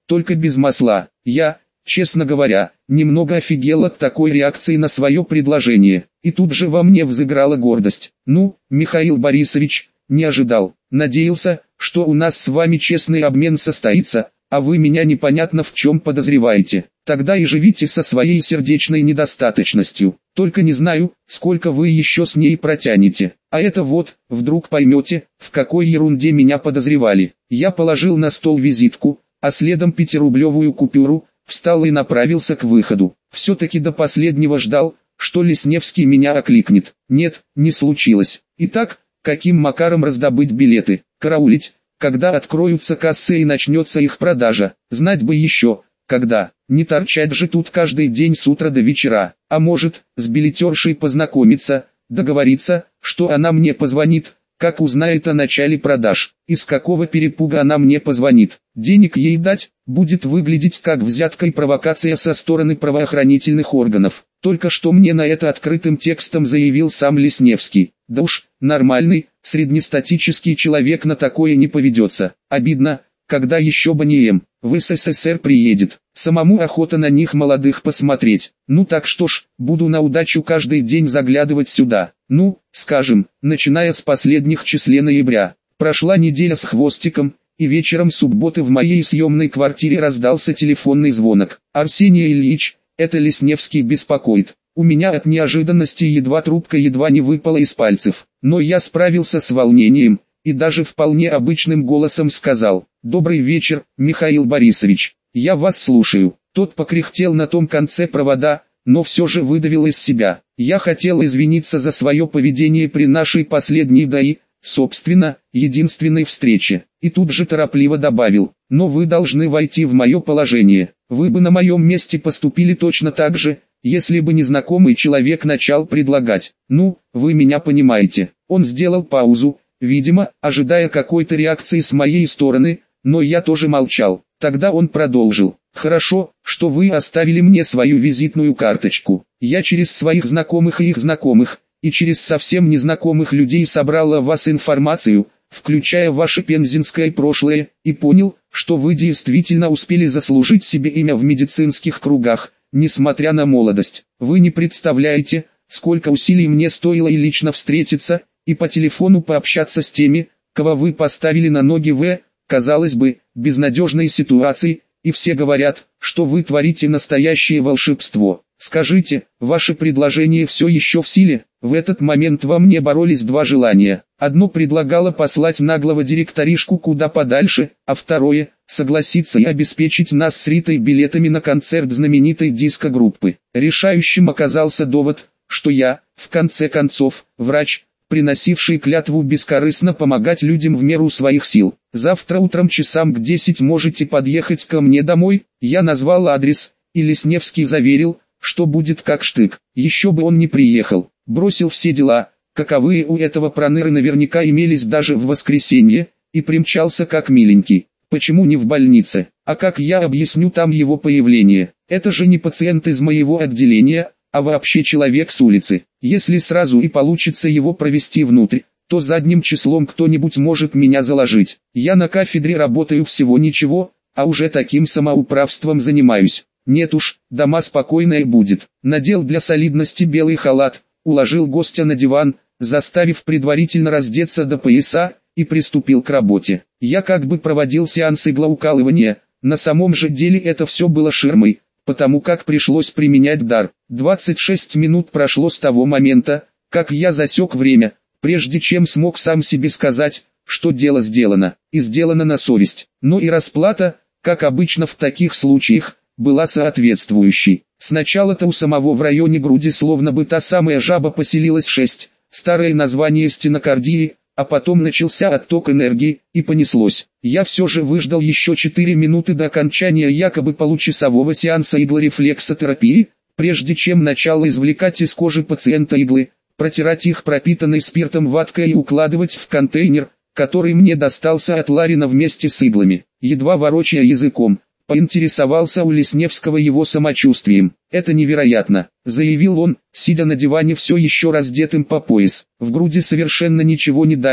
только без масла. Я, честно говоря, немного офигел от такой реакции на свое предложение. И тут же во мне взыграла гордость. Ну, Михаил Борисович, не ожидал. Надеялся, что у нас с вами честный обмен состоится, а вы меня непонятно в чем подозреваете. Тогда и живите со своей сердечной недостаточностью. Только не знаю, сколько вы еще с ней протянете. А это вот, вдруг поймете, в какой ерунде меня подозревали. Я положил на стол визитку, а следом 5-рублевую купюру, встал и направился к выходу. Все-таки до последнего ждал, что Лесневский меня окликнет. Нет, не случилось. Итак, каким макаром раздобыть билеты? Караулить, когда откроются кассы и начнется их продажа. Знать бы еще, когда. Не торчать же тут каждый день с утра до вечера. А может, с билетершей познакомиться, договориться, что она мне позвонит, как узнает о начале продаж. Из какого перепуга она мне позвонит. Денег ей дать, будет выглядеть как взятка и провокация со стороны правоохранительных органов. Только что мне на это открытым текстом заявил сам Лесневский. Да уж, нормальный, среднестатический человек на такое не поведется. Обидно, когда еще Банием в СССР приедет. Самому охота на них молодых посмотреть. Ну так что ж, буду на удачу каждый день заглядывать сюда. Ну, скажем, начиная с последних числе ноября. Прошла неделя с хвостиком, и вечером субботы в моей съемной квартире раздался телефонный звонок. «Арсений Ильич, это Лесневский беспокоит». У меня от неожиданности трубка едва не выпала из пальцев. Но я справился с волнением, и даже вполне обычным голосом сказал: «Добрый вечер, Михаил Борисович, я вас слушаю». Тот покряхтел на том конце провода, но все же выдавил из себя: «Я хотел извиниться за свое поведение при нашей последней, да и, собственно, единственной встрече». И тут же торопливо добавил: «Но вы должны войти в мое положение. Вы бы на моем месте поступили точно так же, если бы незнакомый человек начал предлагать. Ну, вы меня понимаете». Он сделал паузу, видимо, ожидая какой-то реакции с моей стороны, но я тоже молчал. Тогда он продолжил: «Хорошо, что вы оставили мне свою визитную карточку. Я через своих знакомых и их знакомых, и через совсем незнакомых людей собрал о вас информацию, включая ваше пензенское прошлое, и понял, что вы действительно успели заслужить себе имя в медицинских кругах, несмотря на молодость. Вы не представляете, сколько усилий мне стоило и лично встретиться, и по телефону пообщаться с теми, кого вы поставили на ноги в, казалось бы, безнадежной ситуации, и все говорят, что вы творите настоящее волшебство. Скажите, ваше предложение все еще в силе?» В этот момент во мне боролись два желания. Одно предлагало послать наглого директоришку куда подальше, а второе – согласиться и обеспечить нас с Ритой билетами на концерт знаменитой диско-группы. Решающим оказался довод, что я, в конце концов, врач, приносивший клятву бескорыстно помогать людям в меру своих сил. «Завтра утром часам к 10 можете подъехать ко мне домой». Я назвал адрес, и Лесневский заверил, что будет как штык. Еще бы он не приехал. Бросил все дела, каковые у этого проныры наверняка имелись даже в воскресенье, и примчался как миленький. Почему не в больнице? А как я объясню там его появление? Это же не пациент из моего отделения, а вообще человек с улицы. Если сразу и получится его провести внутрь, то задним числом кто-нибудь может меня заложить. Я на кафедре работаю всего ничего, а уже таким самоуправством занимаюсь. Нет уж, дома спокойная будет. Надел для солидности белый халат, уложил гостя на диван, заставив предварительно раздеться до пояса, и приступил к работе. Я как бы проводил сеанс иглоукалывания, на самом же деле это все было ширмой, потому как пришлось применять дар. 26 минут прошло с того момента, как я засек время, прежде чем смог сам себе сказать, что дело сделано, и сделано на совесть. Но и расплата, как обычно в таких случаях, была соответствующей. Сначала-то у самого в районе груди словно бы та самая жаба поселилась 6, старое название стенокардии, а потом начался отток энергии, и понеслось. Я все же выждал еще 4 минуты до окончания якобы получасового сеанса иглорефлексотерапии, прежде чем начал извлекать из кожи пациента иглы, протирать их пропитанной спиртом ваткой и укладывать в контейнер, который мне достался от Ларина вместе с иглами. Едва ворочая языком, поинтересовался у Лесневского его самочувствием. «Это невероятно», — заявил он, сидя на диване все еще раздетым по пояс. «В груди совершенно ничего не давит,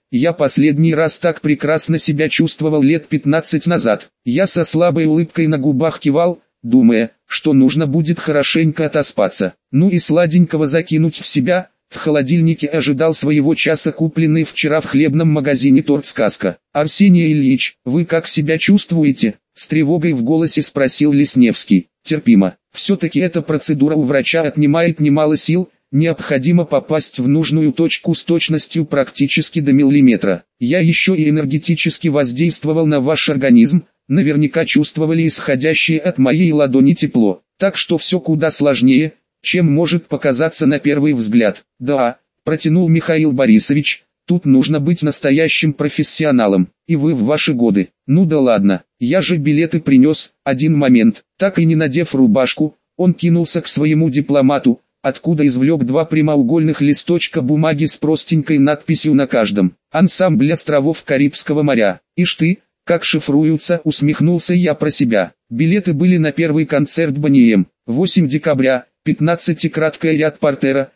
я последний раз так прекрасно себя чувствовал лет 15 назад. Я со слабой улыбкой на губах кивал, думая, что нужно будет хорошенько отоспаться. Ну и сладенького закинуть в себя. В холодильнике ожидал своего часа купленный вчера в хлебном магазине торт «Сказка». «Арсений Ильич, вы как себя чувствуете?» С тревогой в голосе спросил Лесневский. «Терпимо. Все-таки эта процедура у врача отнимает немало сил. Необходимо попасть в нужную точку с точностью практически до миллиметра. Я еще и энергетически воздействовал на ваш организм, наверняка чувствовали исходящее от моей ладони тепло. Так что все куда сложнее, чем может показаться на первый взгляд». «Да», – протянул Михаил Борисович, – «тут нужно быть настоящим профессионалом, и вы в ваши годы». «Ну да ладно, я же билеты принес». Один момент. Так и не надев рубашку, он кинулся к своему дипломату, откуда извлек два прямоугольных листочка бумаги с простенькой надписью на каждом. «Ансамбль островов Карибского моря». «Ишь ты, как шифруются», усмехнулся я про себя. Билеты были на первый концерт Бонием. 8 декабря, 15 краткий ряд портера,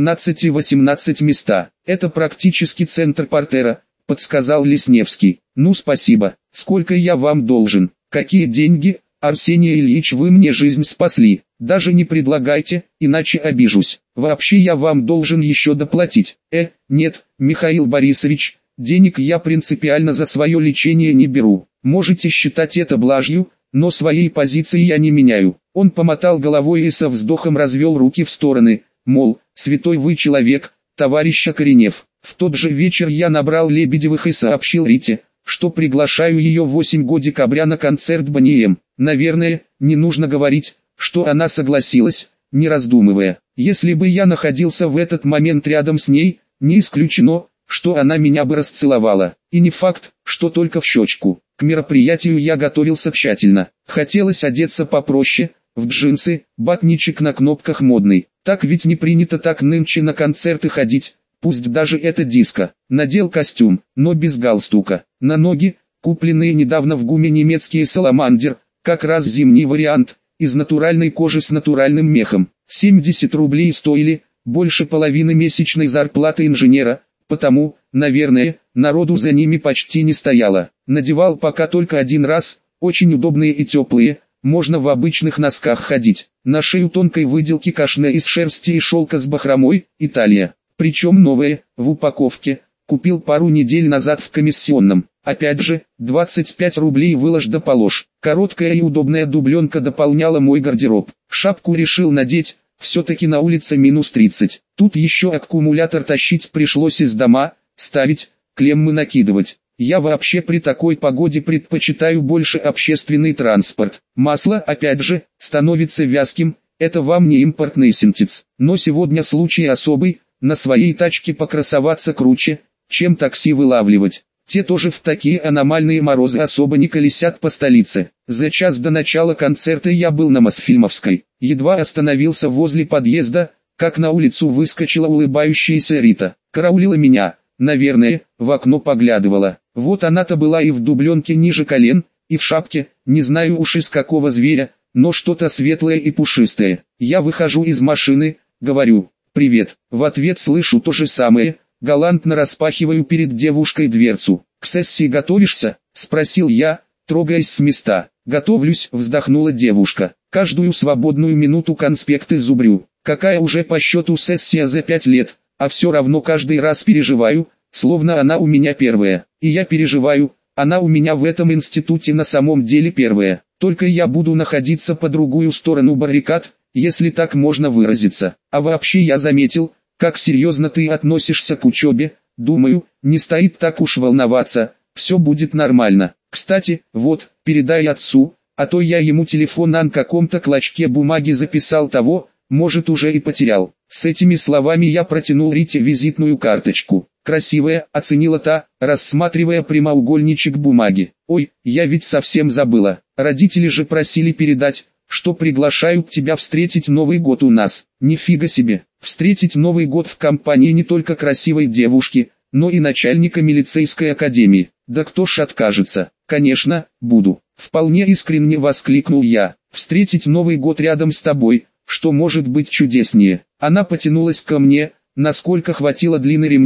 17-18 места. Это практически центр портера, подсказал Лесневский. «Ну спасибо, сколько я вам должен?» «Какие деньги, Арсений Ильич, вы мне жизнь спасли. Даже не предлагайте, иначе обижусь. Вообще я вам должен еще доплатить». Нет, Михаил Борисович, денег я принципиально за свое лечение не беру. Можете считать это блажью, но своей позиции я не меняю». Он помотал головой и со вздохом развел руки в стороны, мол, святой вы человек, товарищ Коренев. В тот же вечер я набрал Лебедевых и сообщил Рите, что приглашаю ее 8 декабря на концерт Бонием. Наверное, не нужно говорить, что она согласилась, не раздумывая. Если бы я находился в этот момент рядом с ней, не исключено, что она меня бы расцеловала. И не факт, что только в щечку. К мероприятию я готовился тщательно. Хотелось одеться попроще, в джинсы, батничек на кнопках модный. Так ведь не принято так нынче на концерты ходить, пусть даже это диско. Надел костюм, но без галстука. На ноги, купленные недавно в ГУМе немецкие «Саламандер», как раз зимний вариант, из натуральной кожи с натуральным мехом. 70 рублей стоили, больше половины месячной зарплаты инженера, потому, наверное, народу за ними почти не стояло. Надевал пока только один раз, очень удобные и теплые, можно в обычных носках ходить. На шею тонкой выделки кашне из шерсти и шелка с бахромой, Италия. Причем новые, в упаковке, купил пару недель назад в комиссионном. Опять же, 25 рублей выложь да положь. Короткая и удобная дубленка дополняла мой гардероб. Шапку решил надеть, все-таки на улице минус 30. Тут еще аккумулятор тащить пришлось из дома, ставить, клеммы накидывать. Я вообще при такой погоде предпочитаю больше общественный транспорт. Масло, опять же, становится вязким, это вам не импортный синтез. Но сегодня случай особый, на своей тачке покрасоваться круче, чем такси вылавливать. Те тоже в такие аномальные морозы особо не колесят по столице. За час до начала концерта я был на Мосфильмовской. Едва остановился возле подъезда, как на улицу выскочила улыбающаяся Рита. Караулила меня, наверное, в окно поглядывала. Вот она-то была и в дубленке ниже колен, и в шапке, не знаю уж из какого зверя, но что-то светлое и пушистое. Я выхожу из машины, говорю «Привет». В ответ слышу то же самое. Галантно распахиваю перед девушкой дверцу. «К сессии готовишься?» – спросил я, трогаясь с места. «Готовлюсь», – вздохнула девушка. «Каждую свободную минуту конспекты зубрю. Какая уже по счету сессия за 5 лет, а все равно каждый раз переживаю, словно она у меня первая. И я переживаю, она у меня в этом институте на самом деле первая. Только я буду находиться по другую сторону баррикад, если так можно выразиться. А вообще я заметил, как серьезно ты относишься к учебе, думаю, не стоит так уж волноваться, все будет нормально. Кстати, вот, передай отцу, а то я ему телефон на каком-то клочке бумаги записал того, может уже и потерял». С этими словами я протянул Рите визитную карточку. «Красивая», — оценила та, рассматривая прямоугольничек бумаги. «Ой, я ведь совсем забыла. Родители же просили передать, что приглашают тебя встретить Новый год у нас». Нифига себе, встретить Новый год в компании не только красивой девушки, но и начальника милицейской академии. Да кто ж откажется? Конечно, буду. Вполне искренне воскликнул я. Встретить Новый год рядом с тобой, что может быть чудеснее? Она потянулась ко мне, насколько хватило длины ремня,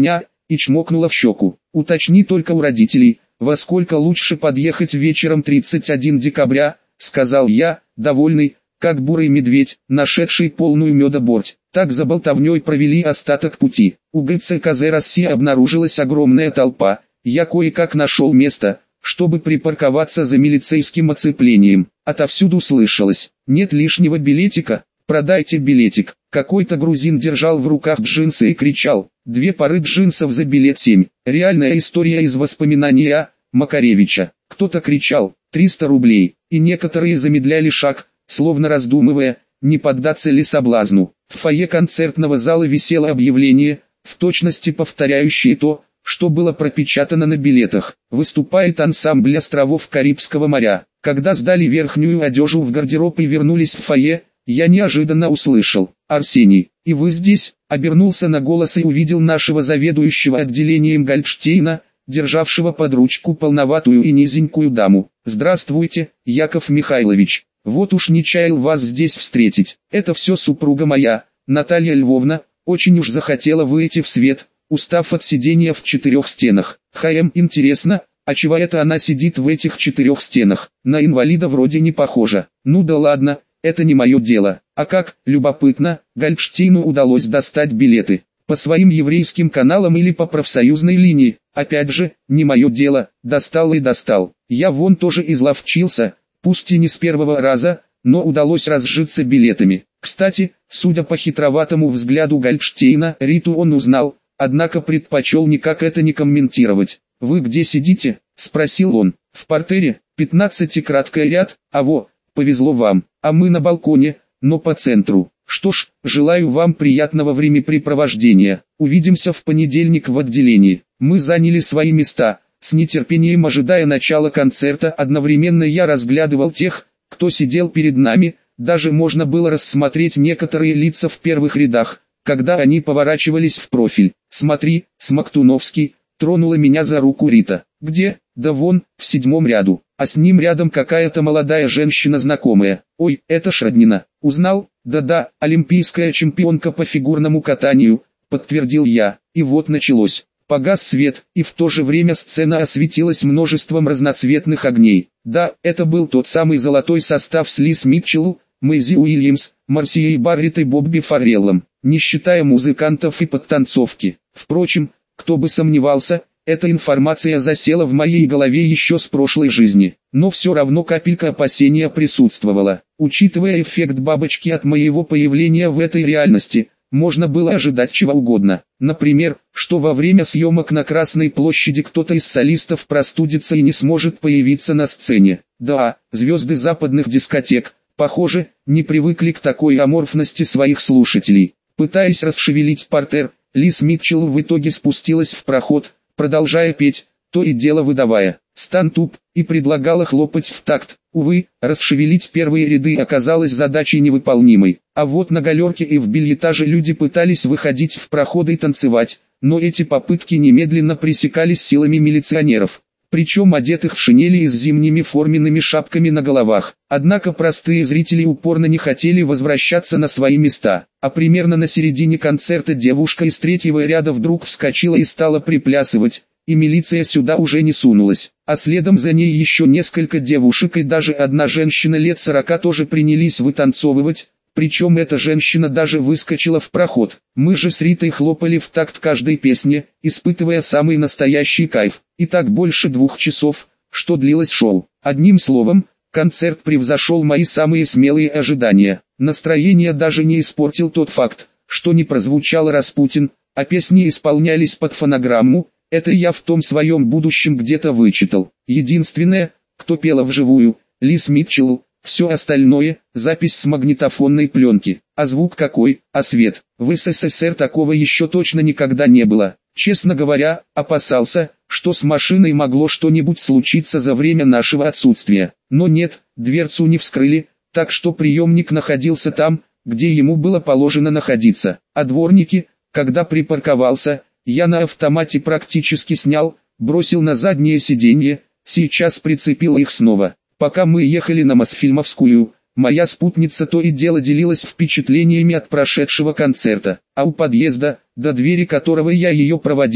и чмокнула в щеку. «Уточни только у родителей, во сколько лучше подъехать вечером 31 декабря», сказал я, довольный, как бурый медведь, нашедший полную меда борть. Так за болтовней провели остаток пути. У ГЦКЗ России обнаружилась огромная толпа. Я кое-как нашел место, чтобы припарковаться за милицейским оцеплением. Отовсюду слышалось: «Нет лишнего билетика, продайте билетик». Какой-то грузин держал в руках джинсы и кричал: «2 пары джинсов за билет 7». Реальная история из воспоминаний А. Макаревича. Кто-то кричал: «300 рублей», и некоторые замедляли шаг, словно раздумывая, не поддаться ли соблазну. В фойе концертного зала висело объявление, в точности повторяющее то, что было пропечатано на билетах. Выступает ансамбль островов Карибского моря. Когда сдали верхнюю одежду в гардероб и вернулись в фойе, я неожиданно услышал: «Арсений, и вы здесь?» Обернулся на голос и увидел нашего заведующего отделением Гольдштейна, державшего под ручку полноватую и низенькую даму. «Здравствуйте, Яков Михайлович. Вот уж не чаял вас здесь встретить. Это все супруга моя, Наталья Львовна, очень уж захотела выйти в свет, устав от сидения в 4 стенах. Интересно, а чего это она сидит в этих 4 стенах? На инвалида вроде не похожа. Ну да ладно, это не мое дело. А как, любопытно, Гольдштейну удалось достать билеты? По своим еврейским каналам или по профсоюзной линии? Опять же, не мое дело, достал и достал. Я вон тоже изловчился, пусть и не с первого раза, но удалось разжиться билетами. Кстати, судя по хитроватому взгляду Гольдштейна, Риту он узнал, однако предпочел никак это не комментировать. «Вы где сидите?» – спросил он. «В партере, 15-краткий ряд, повезло вам, а мы на балконе, но по центру. Что ж, желаю вам приятного времяпрепровождения. Увидимся в понедельник в отделении». Мы заняли свои места, с нетерпением ожидая начала концерта. Одновременно я разглядывал тех, кто сидел перед нами, даже можно было рассмотреть некоторые лица в первых рядах, когда они поворачивались в профиль. «Смотри, Смоктуновский», тронула меня за руку Рита. «Где?» «Да вон, в 7-м ряду, а с ним рядом какая-то молодая женщина знакомая». «Ой, это ж Роднина. Узнал?» «Да-да, олимпийская чемпионка по фигурному катанию», подтвердил я. И вот началось. Погас свет, и в то же время сцена осветилась множеством разноцветных огней. Да, это был тот самый золотой состав с Лиз Митчелл, Мэйзи Уильямс, Марсией Барретт и Бобби Фарреллом, не считая музыкантов и подтанцовки. Впрочем, кто бы сомневался, эта информация засела в моей голове еще с прошлой жизни. Но все равно капелька опасения присутствовала. Учитывая эффект бабочки от моего появления в этой реальности, можно было ожидать чего угодно. Например, что во время съемок на Красной площади кто-то из солистов простудится и не сможет появиться на сцене. Да, звезды западных дискотек, похоже, не привыкли к такой аморфности своих слушателей. Пытаясь расшевелить партер, Лиз Митчелл в итоге спустилась в проход, продолжая петь, то и дело выдавая «стан-туп», и предлагала хлопать в такт. Увы, расшевелить первые ряды оказалось задачей невыполнимой. А вот на галерке и в бильетаже люди пытались выходить в проходы и танцевать, но эти попытки немедленно пресекались силами милиционеров, причем одетых в шинели и с зимними форменными шапками на головах. Однако простые зрители упорно не хотели возвращаться на свои места, а примерно на середине концерта девушка из 3-го ряда вдруг вскочила и стала приплясывать, и милиция сюда уже не сунулась, а следом за ней еще несколько девушек и даже одна женщина лет 40 тоже принялись вытанцовывать, причем эта женщина даже выскочила в проход. Мы же с Ритой хлопали в такт каждой песне, испытывая самый настоящий кайф. И так больше 2 часов, что длилось шоу. Одним словом, концерт превзошел мои самые смелые ожидания. Настроение даже не испортил тот факт, что не прозвучал Распутин, а песни исполнялись под фонограмму. Это я в том своем будущем где-то вычитал. Единственное, кто пела вживую, Лиз Митчелл, все остальное – запись с магнитофонной пленки. А звук какой, а свет? В СССР такого еще точно никогда не было. Честно говоря, опасался, что с машиной могло что-нибудь случиться за время нашего отсутствия. Но нет, дверцу не вскрыли, так что приемник находился там, где ему было положено находиться. А дворники, когда припарковался, я на автомате практически снял, бросил на заднее сиденье, сейчас прицепил их снова. Пока мы ехали на Мосфильмовскую, моя спутница то и дело делилась впечатлениями от прошедшего концерта, а у подъезда, до двери которого я ее проводил,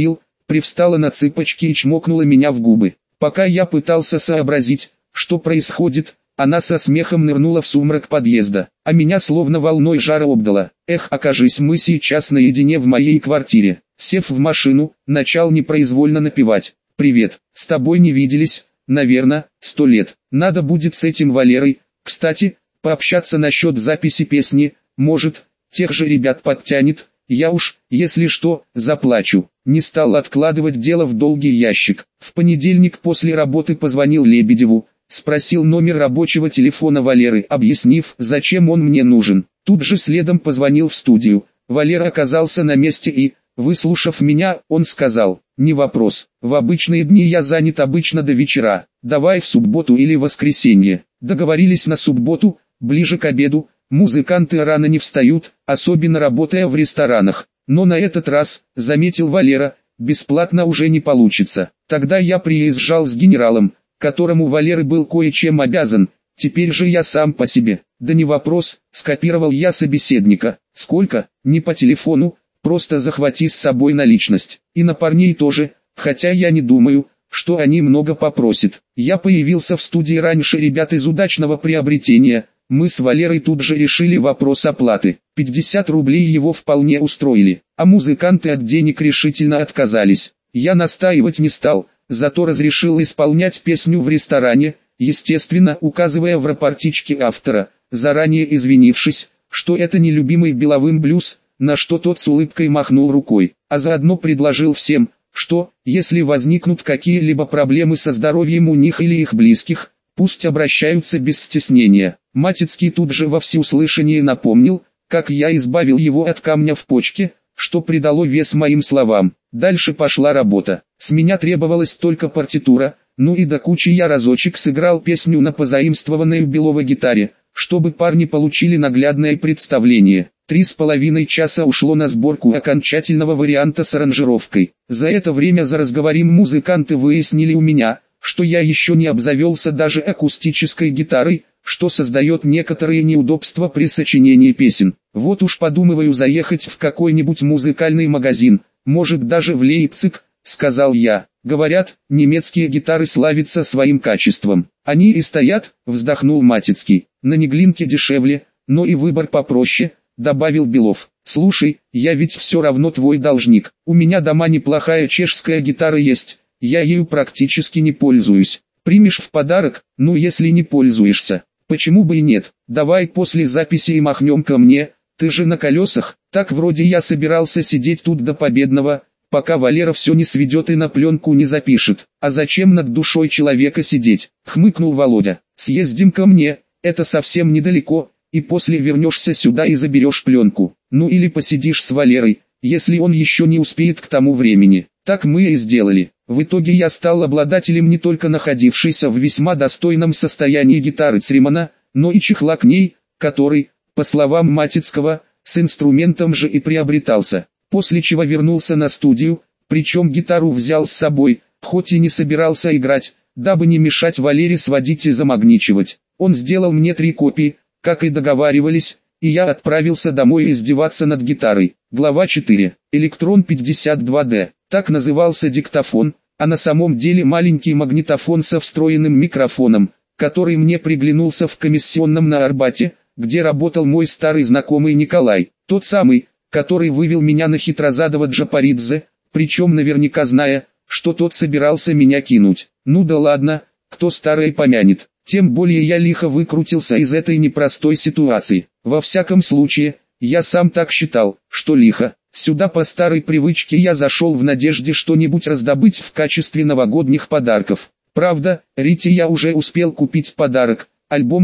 привстала на цыпочки и чмокнула меня в губы. Пока я пытался сообразить, что происходит, она со смехом нырнула в сумрак подъезда, а меня словно волной жара обдало. Эх, окажись мы сейчас наедине в моей квартире. Сев в машину, начал непроизвольно напевать. «Привет, с тобой не виделись, наверное, 100 лет. Надо будет с этим Валерой, кстати, пообщаться насчет записи песни, может, тех же ребят подтянет. Я уж, если что, заплачу». Не стал откладывать дело в долгий ящик. В понедельник после работы позвонил Лебедеву, спросил номер рабочего телефона Валеры, объяснив, зачем он мне нужен. Тут же следом позвонил в студию. Валера оказался на месте и, выслушав меня, он сказал: «Не вопрос, в обычные дни я занят обычно до вечера, давай в субботу или воскресенье». Договорились на субботу, ближе к обеду. Музыканты рано не встают, особенно работая в ресторанах. Но на этот раз, заметил Валера, бесплатно уже не получится. Тогда я приезжал с генералом, которому Валеры был кое-чем обязан. Теперь же я сам по себе. Да не вопрос, скопировал я собеседника. Сколько? Не по телефону, просто захвати с собой наличность. И на парней тоже, хотя я не думаю, что они много попросят. Я появился в студии раньше ребят из удачного приобретения. Мы с Валерой тут же решили вопрос оплаты. 50 рублей его вполне устроили, а музыканты от денег решительно отказались. Я настаивать не стал, зато разрешил исполнять песню в ресторане, естественно указывая в рапортичке автора, заранее извинившись, что это не любимый Беловым блюз, на что тот с улыбкой махнул рукой, а заодно предложил всем, что, если возникнут какие-либо проблемы со здоровьем у них или их близких, пусть обращаются без стеснения. Матицкий тут же во всеуслышание напомнил, как я избавил его от камня в почке, что придало вес моим словам. Дальше пошла работа. С меня требовалась только партитура, ну и до кучи я разочек сыграл песню на позаимствованной у Белова гитаре, чтобы парни получили наглядное представление. 3,5 часа ушло на сборку окончательного варианта с аранжировкой. За это время за разговором музыканты выяснили у меня, что я еще не обзавелся даже акустической гитарой, что создает некоторые неудобства при сочинении песен. Вот уж подумываю заехать в какой-нибудь музыкальный магазин, может даже в Лейпциг, сказал я. Говорят, немецкие гитары славятся своим качеством. Они и стоят, вздохнул Матицкий. На Неглинке дешевле, но и выбор попроще, добавил Белов. Слушай, я ведь все равно твой должник. У меня дома неплохая чешская гитара есть, я ею практически не пользуюсь. Примешь в подарок? Ну если не пользуешься, почему бы и нет? Давай после записи и махнем ко мне, ты же на колесах. Так вроде я собирался сидеть тут до победного, пока Валера все не сведет и на пленку не запишет. А зачем над душой человека сидеть? Хмыкнул Володя. Съездим ко мне, это совсем недалеко, и после вернешься сюда и заберешь пленку. Ну или посидишь с Валерой, если он еще не успеет к тому времени. Так мы и сделали. В итоге я стал обладателем не только находившейся в весьма достойном состоянии гитары Цримана, но и чехла к ней, который, по словам Матицкого, с инструментом же и приобретался. После чего вернулся на студию, причем гитару взял с собой, хоть и не собирался играть, дабы не мешать Валере сводить и замагничивать. Он сделал мне 3 копии, как и договаривались, и я отправился домой издеваться над гитарой. Глава 4. Электрон 52D. Так назывался диктофон, а на самом деле маленький магнитофон со встроенным микрофоном, который мне приглянулся в комиссионном на Арбате, где работал мой старый знакомый Николай, тот самый, который вывел меня на хитрозадого Джапаридзе, причем наверняка зная, что тот собирался меня кинуть. Ну да ладно, кто старое помянет. Тем более я лихо выкрутился из этой непростой ситуации. Во всяком случае, я сам так считал, что лихо. Сюда по старой привычке я зашел в надежде что-нибудь раздобыть в качестве новогодних подарков. Правда, Рите я уже успел купить подарок. Альбом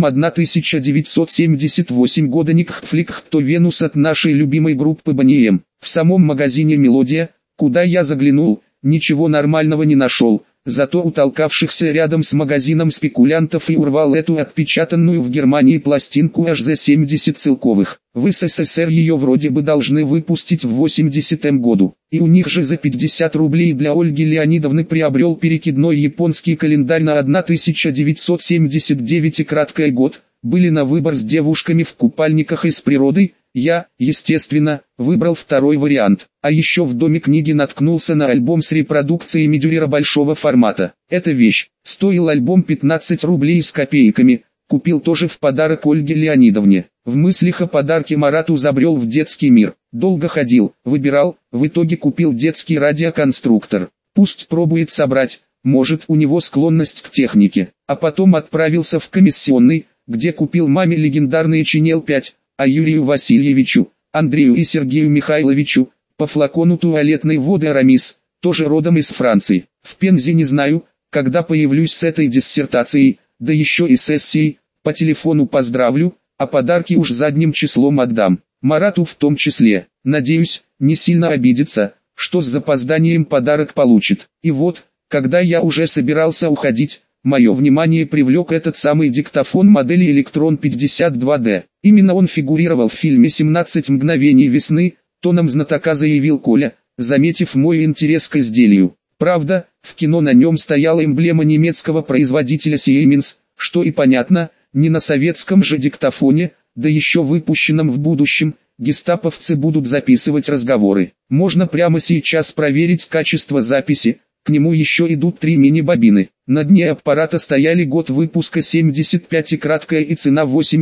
1978 года Никхфлик то Венус от нашей любимой группы Boney. В самом магазине «Мелодия», куда я заглянул, ничего нормального не нашел. Зато у толкавшихся рядом с магазином спекулянтов и урвал эту отпечатанную в Германии пластинку аж за 70 целковых. В СССР ее вроде бы должны выпустить в 80-м году. И у них же за 50 рублей для Ольги Леонидовны приобрел перекидной японский календарь на 1979 и краткий год. Были на выбор с девушками в купальниках из природы, Я, естественно, выбрал второй вариант. А еще в Доме книги наткнулся на альбом с репродукциями Дюрера большого формата. Эта вещь, стоил альбом 15 рублей с копейками, купил тоже в подарок Ольге Леонидовне. В мыслях о подарке Марату забрел в детский мир. Долго ходил, выбирал, в итоге купил детский радиоконструктор. Пусть пробует собрать, может у него склонность к технике. А потом отправился в комиссионный, где купил маме легендарный Чинел 5, а Юрию Васильевичу, Андрею и Сергею Михайловичу, по флакону туалетной воды Арамис, тоже родом из Франции. В Пензе не знаю, когда появлюсь с этой диссертацией, да еще и сессией, по телефону поздравлю, а подарки уж задним числом отдам. Марату в том числе. Надеюсь, не сильно обидится, что с запозданием подарок получит. И вот, когда я уже собирался уходить, мое внимание привлек этот самый диктофон модели Electron 52D. Именно он фигурировал в фильме «17 мгновений весны», тоном знатока заявил Коля, заметив мой интерес к изделию. Правда, в кино на нем стояла эмблема немецкого производителя Siemens, что и понятно, не на советском же диктофоне, да еще выпущенном в будущем, гестаповцы будут записывать разговоры. Можно прямо сейчас проверить качество записи, к нему еще идут 3 мини-бобины. На дне аппарата стояли год выпуска 75 и краткая и цена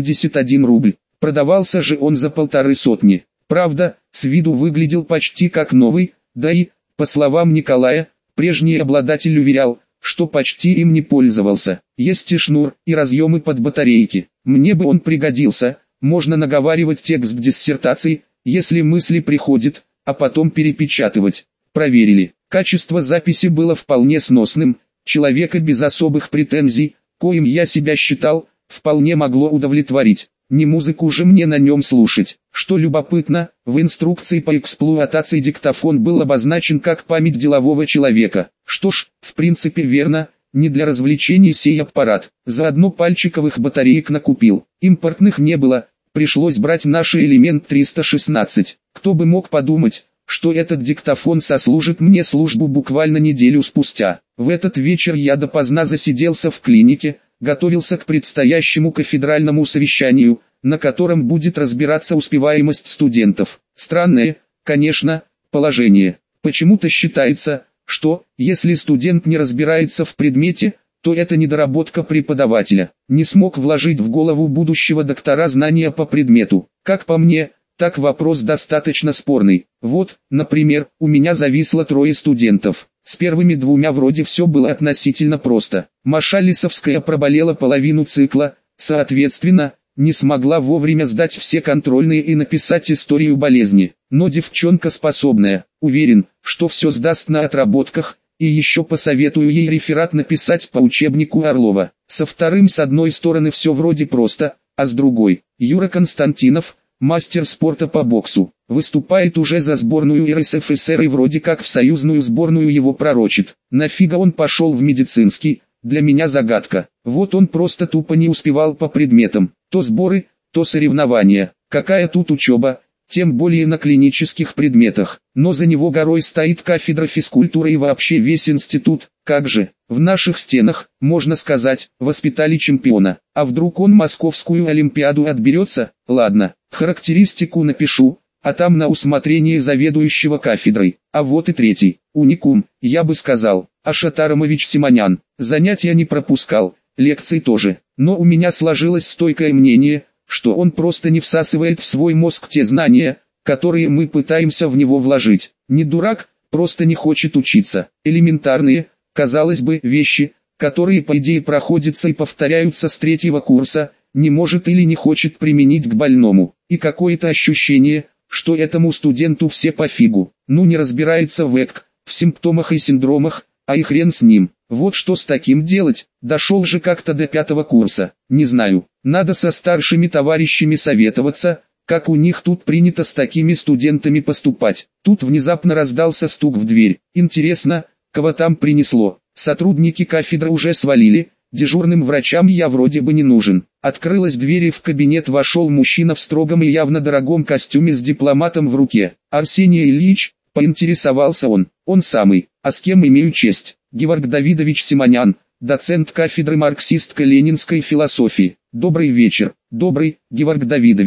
81 рубль. Продавался же он за 150. Правда, с виду выглядел почти как новый, да и, по словам Николая, прежний обладатель уверял, что почти им не пользовался. Есть и шнур, и разъемы под батарейки. Мне бы он пригодился, можно наговаривать текст диссертации, если мысли приходят, а потом перепечатывать. Проверили. Качество записи было вполне сносным, человека без особых претензий, коим я себя считал, вполне могло удовлетворить. Не музыку же мне на нем слушать. Что любопытно, в инструкции по эксплуатации диктофон был обозначен как память делового человека. Что ж, в принципе верно, не для развлечений сей аппарат. Заодно пальчиковых батареек накупил. Импортных не было, пришлось брать наши Элемент 316. Кто бы мог подумать, что этот диктофон сослужит мне службу буквально неделю спустя. В этот вечер я допоздна засиделся в клинике, готовился к предстоящему кафедральному совещанию, на котором будет разбираться успеваемость студентов. Странное, конечно, положение. Почему-то считается, что, если студент не разбирается в предмете, то это недоработка преподавателя. Не смог вложить в голову будущего доктора знания по предмету. Как по мне, так вопрос достаточно спорный. Вот, например, у меня зависло 3 студентов. С первыми 2 вроде все было относительно просто. Маша Лисовская проболела половину цикла, соответственно, не смогла вовремя сдать все контрольные и написать историю болезни. Но девчонка способная, уверен, что все сдаст на отработках, и еще посоветую ей реферат написать по учебнику Орлова. Со вторым с одной стороны все вроде просто, а с другой, Юра Константинов, мастер спорта по боксу, выступает уже за сборную РСФСР и вроде как в союзную сборную его пророчит. Нафига он пошел в медицинский, для меня загадка. Вот он просто тупо не успевал по предметам, то сборы, то соревнования. Какая тут учеба, тем более на клинических предметах. Но за него горой стоит кафедра физкультуры и вообще весь институт. Как же, в наших стенах, можно сказать, воспитали чемпиона. А вдруг он Московскую Олимпиаду отберется? Ладно, характеристику напишу, а там на усмотрение заведующего кафедрой. А вот и третий, уникум, я бы сказал, Ашот Арамович Симонян. Занятия не пропускал, лекции тоже. Но у меня сложилось стойкое мнение, что он просто не всасывает в свой мозг те знания, которые мы пытаемся в него вложить. Не дурак, просто не хочет учиться. Элементарные, казалось бы, вещи, которые по идее проходятся и повторяются с 3-го курса, не может или не хочет применить к больному. И какое-то ощущение, что этому студенту все пофигу. Ну не разбирается в ЭК, в симптомах и синдромах, а и хрен с ним. Вот что с таким делать, дошел же как-то до 5-го курса. Не знаю, надо со старшими товарищами советоваться, как у них тут принято с такими студентами поступать. Тут внезапно раздался стук в дверь. Интересно, кого там принесло? Сотрудники кафедры уже свалили, дежурным врачам я вроде бы не нужен. Открылась дверь и в кабинет вошел мужчина в строгом и явно дорогом костюме с дипломатом в руке. Арсений Ильич, поинтересовался он. Он самый. А с кем имею честь? Георг Давидович Симонян, доцент кафедры марксистско-ленинской философии. Добрый вечер. Добрый, Георг Давидович.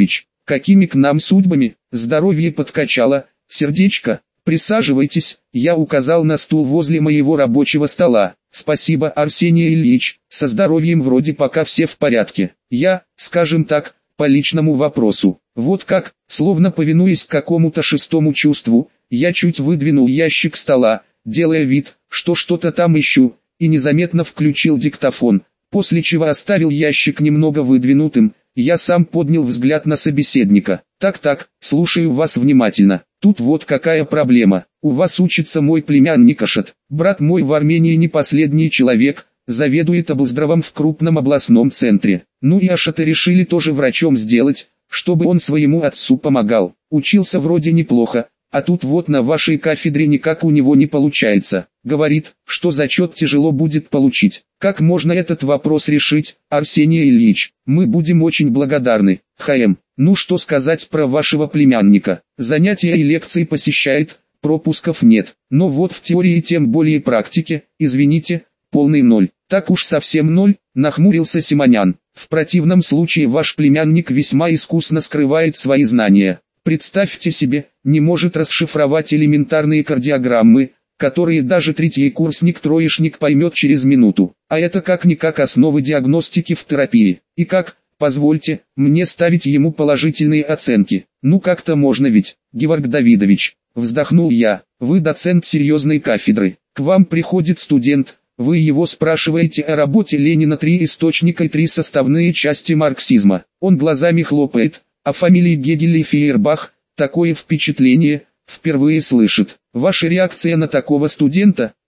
какими к нам судьбами, здоровье подкачало, сердечко. Присаживайтесь, я указал на стул возле моего рабочего стола. Спасибо, Арсений Ильич, со здоровьем вроде пока все в порядке. Я, скажем так, по личному вопросу. Вот как, словно повинуясь какому-то шестому чувству, я чуть выдвинул ящик стола, делая вид, что что-то там ищу, и незаметно включил диктофон, после чего оставил ящик немного выдвинутым. Я сам поднял взгляд на собеседника. Так, слушаю вас внимательно. Тут вот какая проблема. У вас учится мой племянник Ашот. Брат мой в Армении не последний человек, заведует облздравом в крупном областном центре. Ну и Ашота решили тоже врачом сделать, чтобы он своему отцу помогал. Учился вроде неплохо, а тут вот на вашей кафедре никак у него не получается. Говорит, что зачет тяжело будет получить. Как можно этот вопрос решить, Арсений Ильич? Мы будем очень благодарны. ХМ. Ну что сказать про вашего племянника? Занятия и лекции посещает, пропусков нет. Но вот в теории тем более практике, извините, полный ноль. Так уж совсем ноль, нахмурился Симонян. В противном случае ваш племянник весьма искусно скрывает свои знания. Представьте себе, не может расшифровать элементарные кардиограммы, которые даже третьекурсник-троечник поймет через минуту. А это как-никак основы диагностики в терапии. И как, позвольте, мне ставить ему положительные оценки? Ну как-то можно ведь, Георг Давидович, вздохнул я, вы доцент серьезной кафедры. К вам приходит студент, вы его спрашиваете о работе Ленина «Три источника и три составные части марксизма». Он глазами хлопает, а фамилии Гегеля и Фейербах, такое впечатление, впервые слышит. Ваша реакция на такого студента?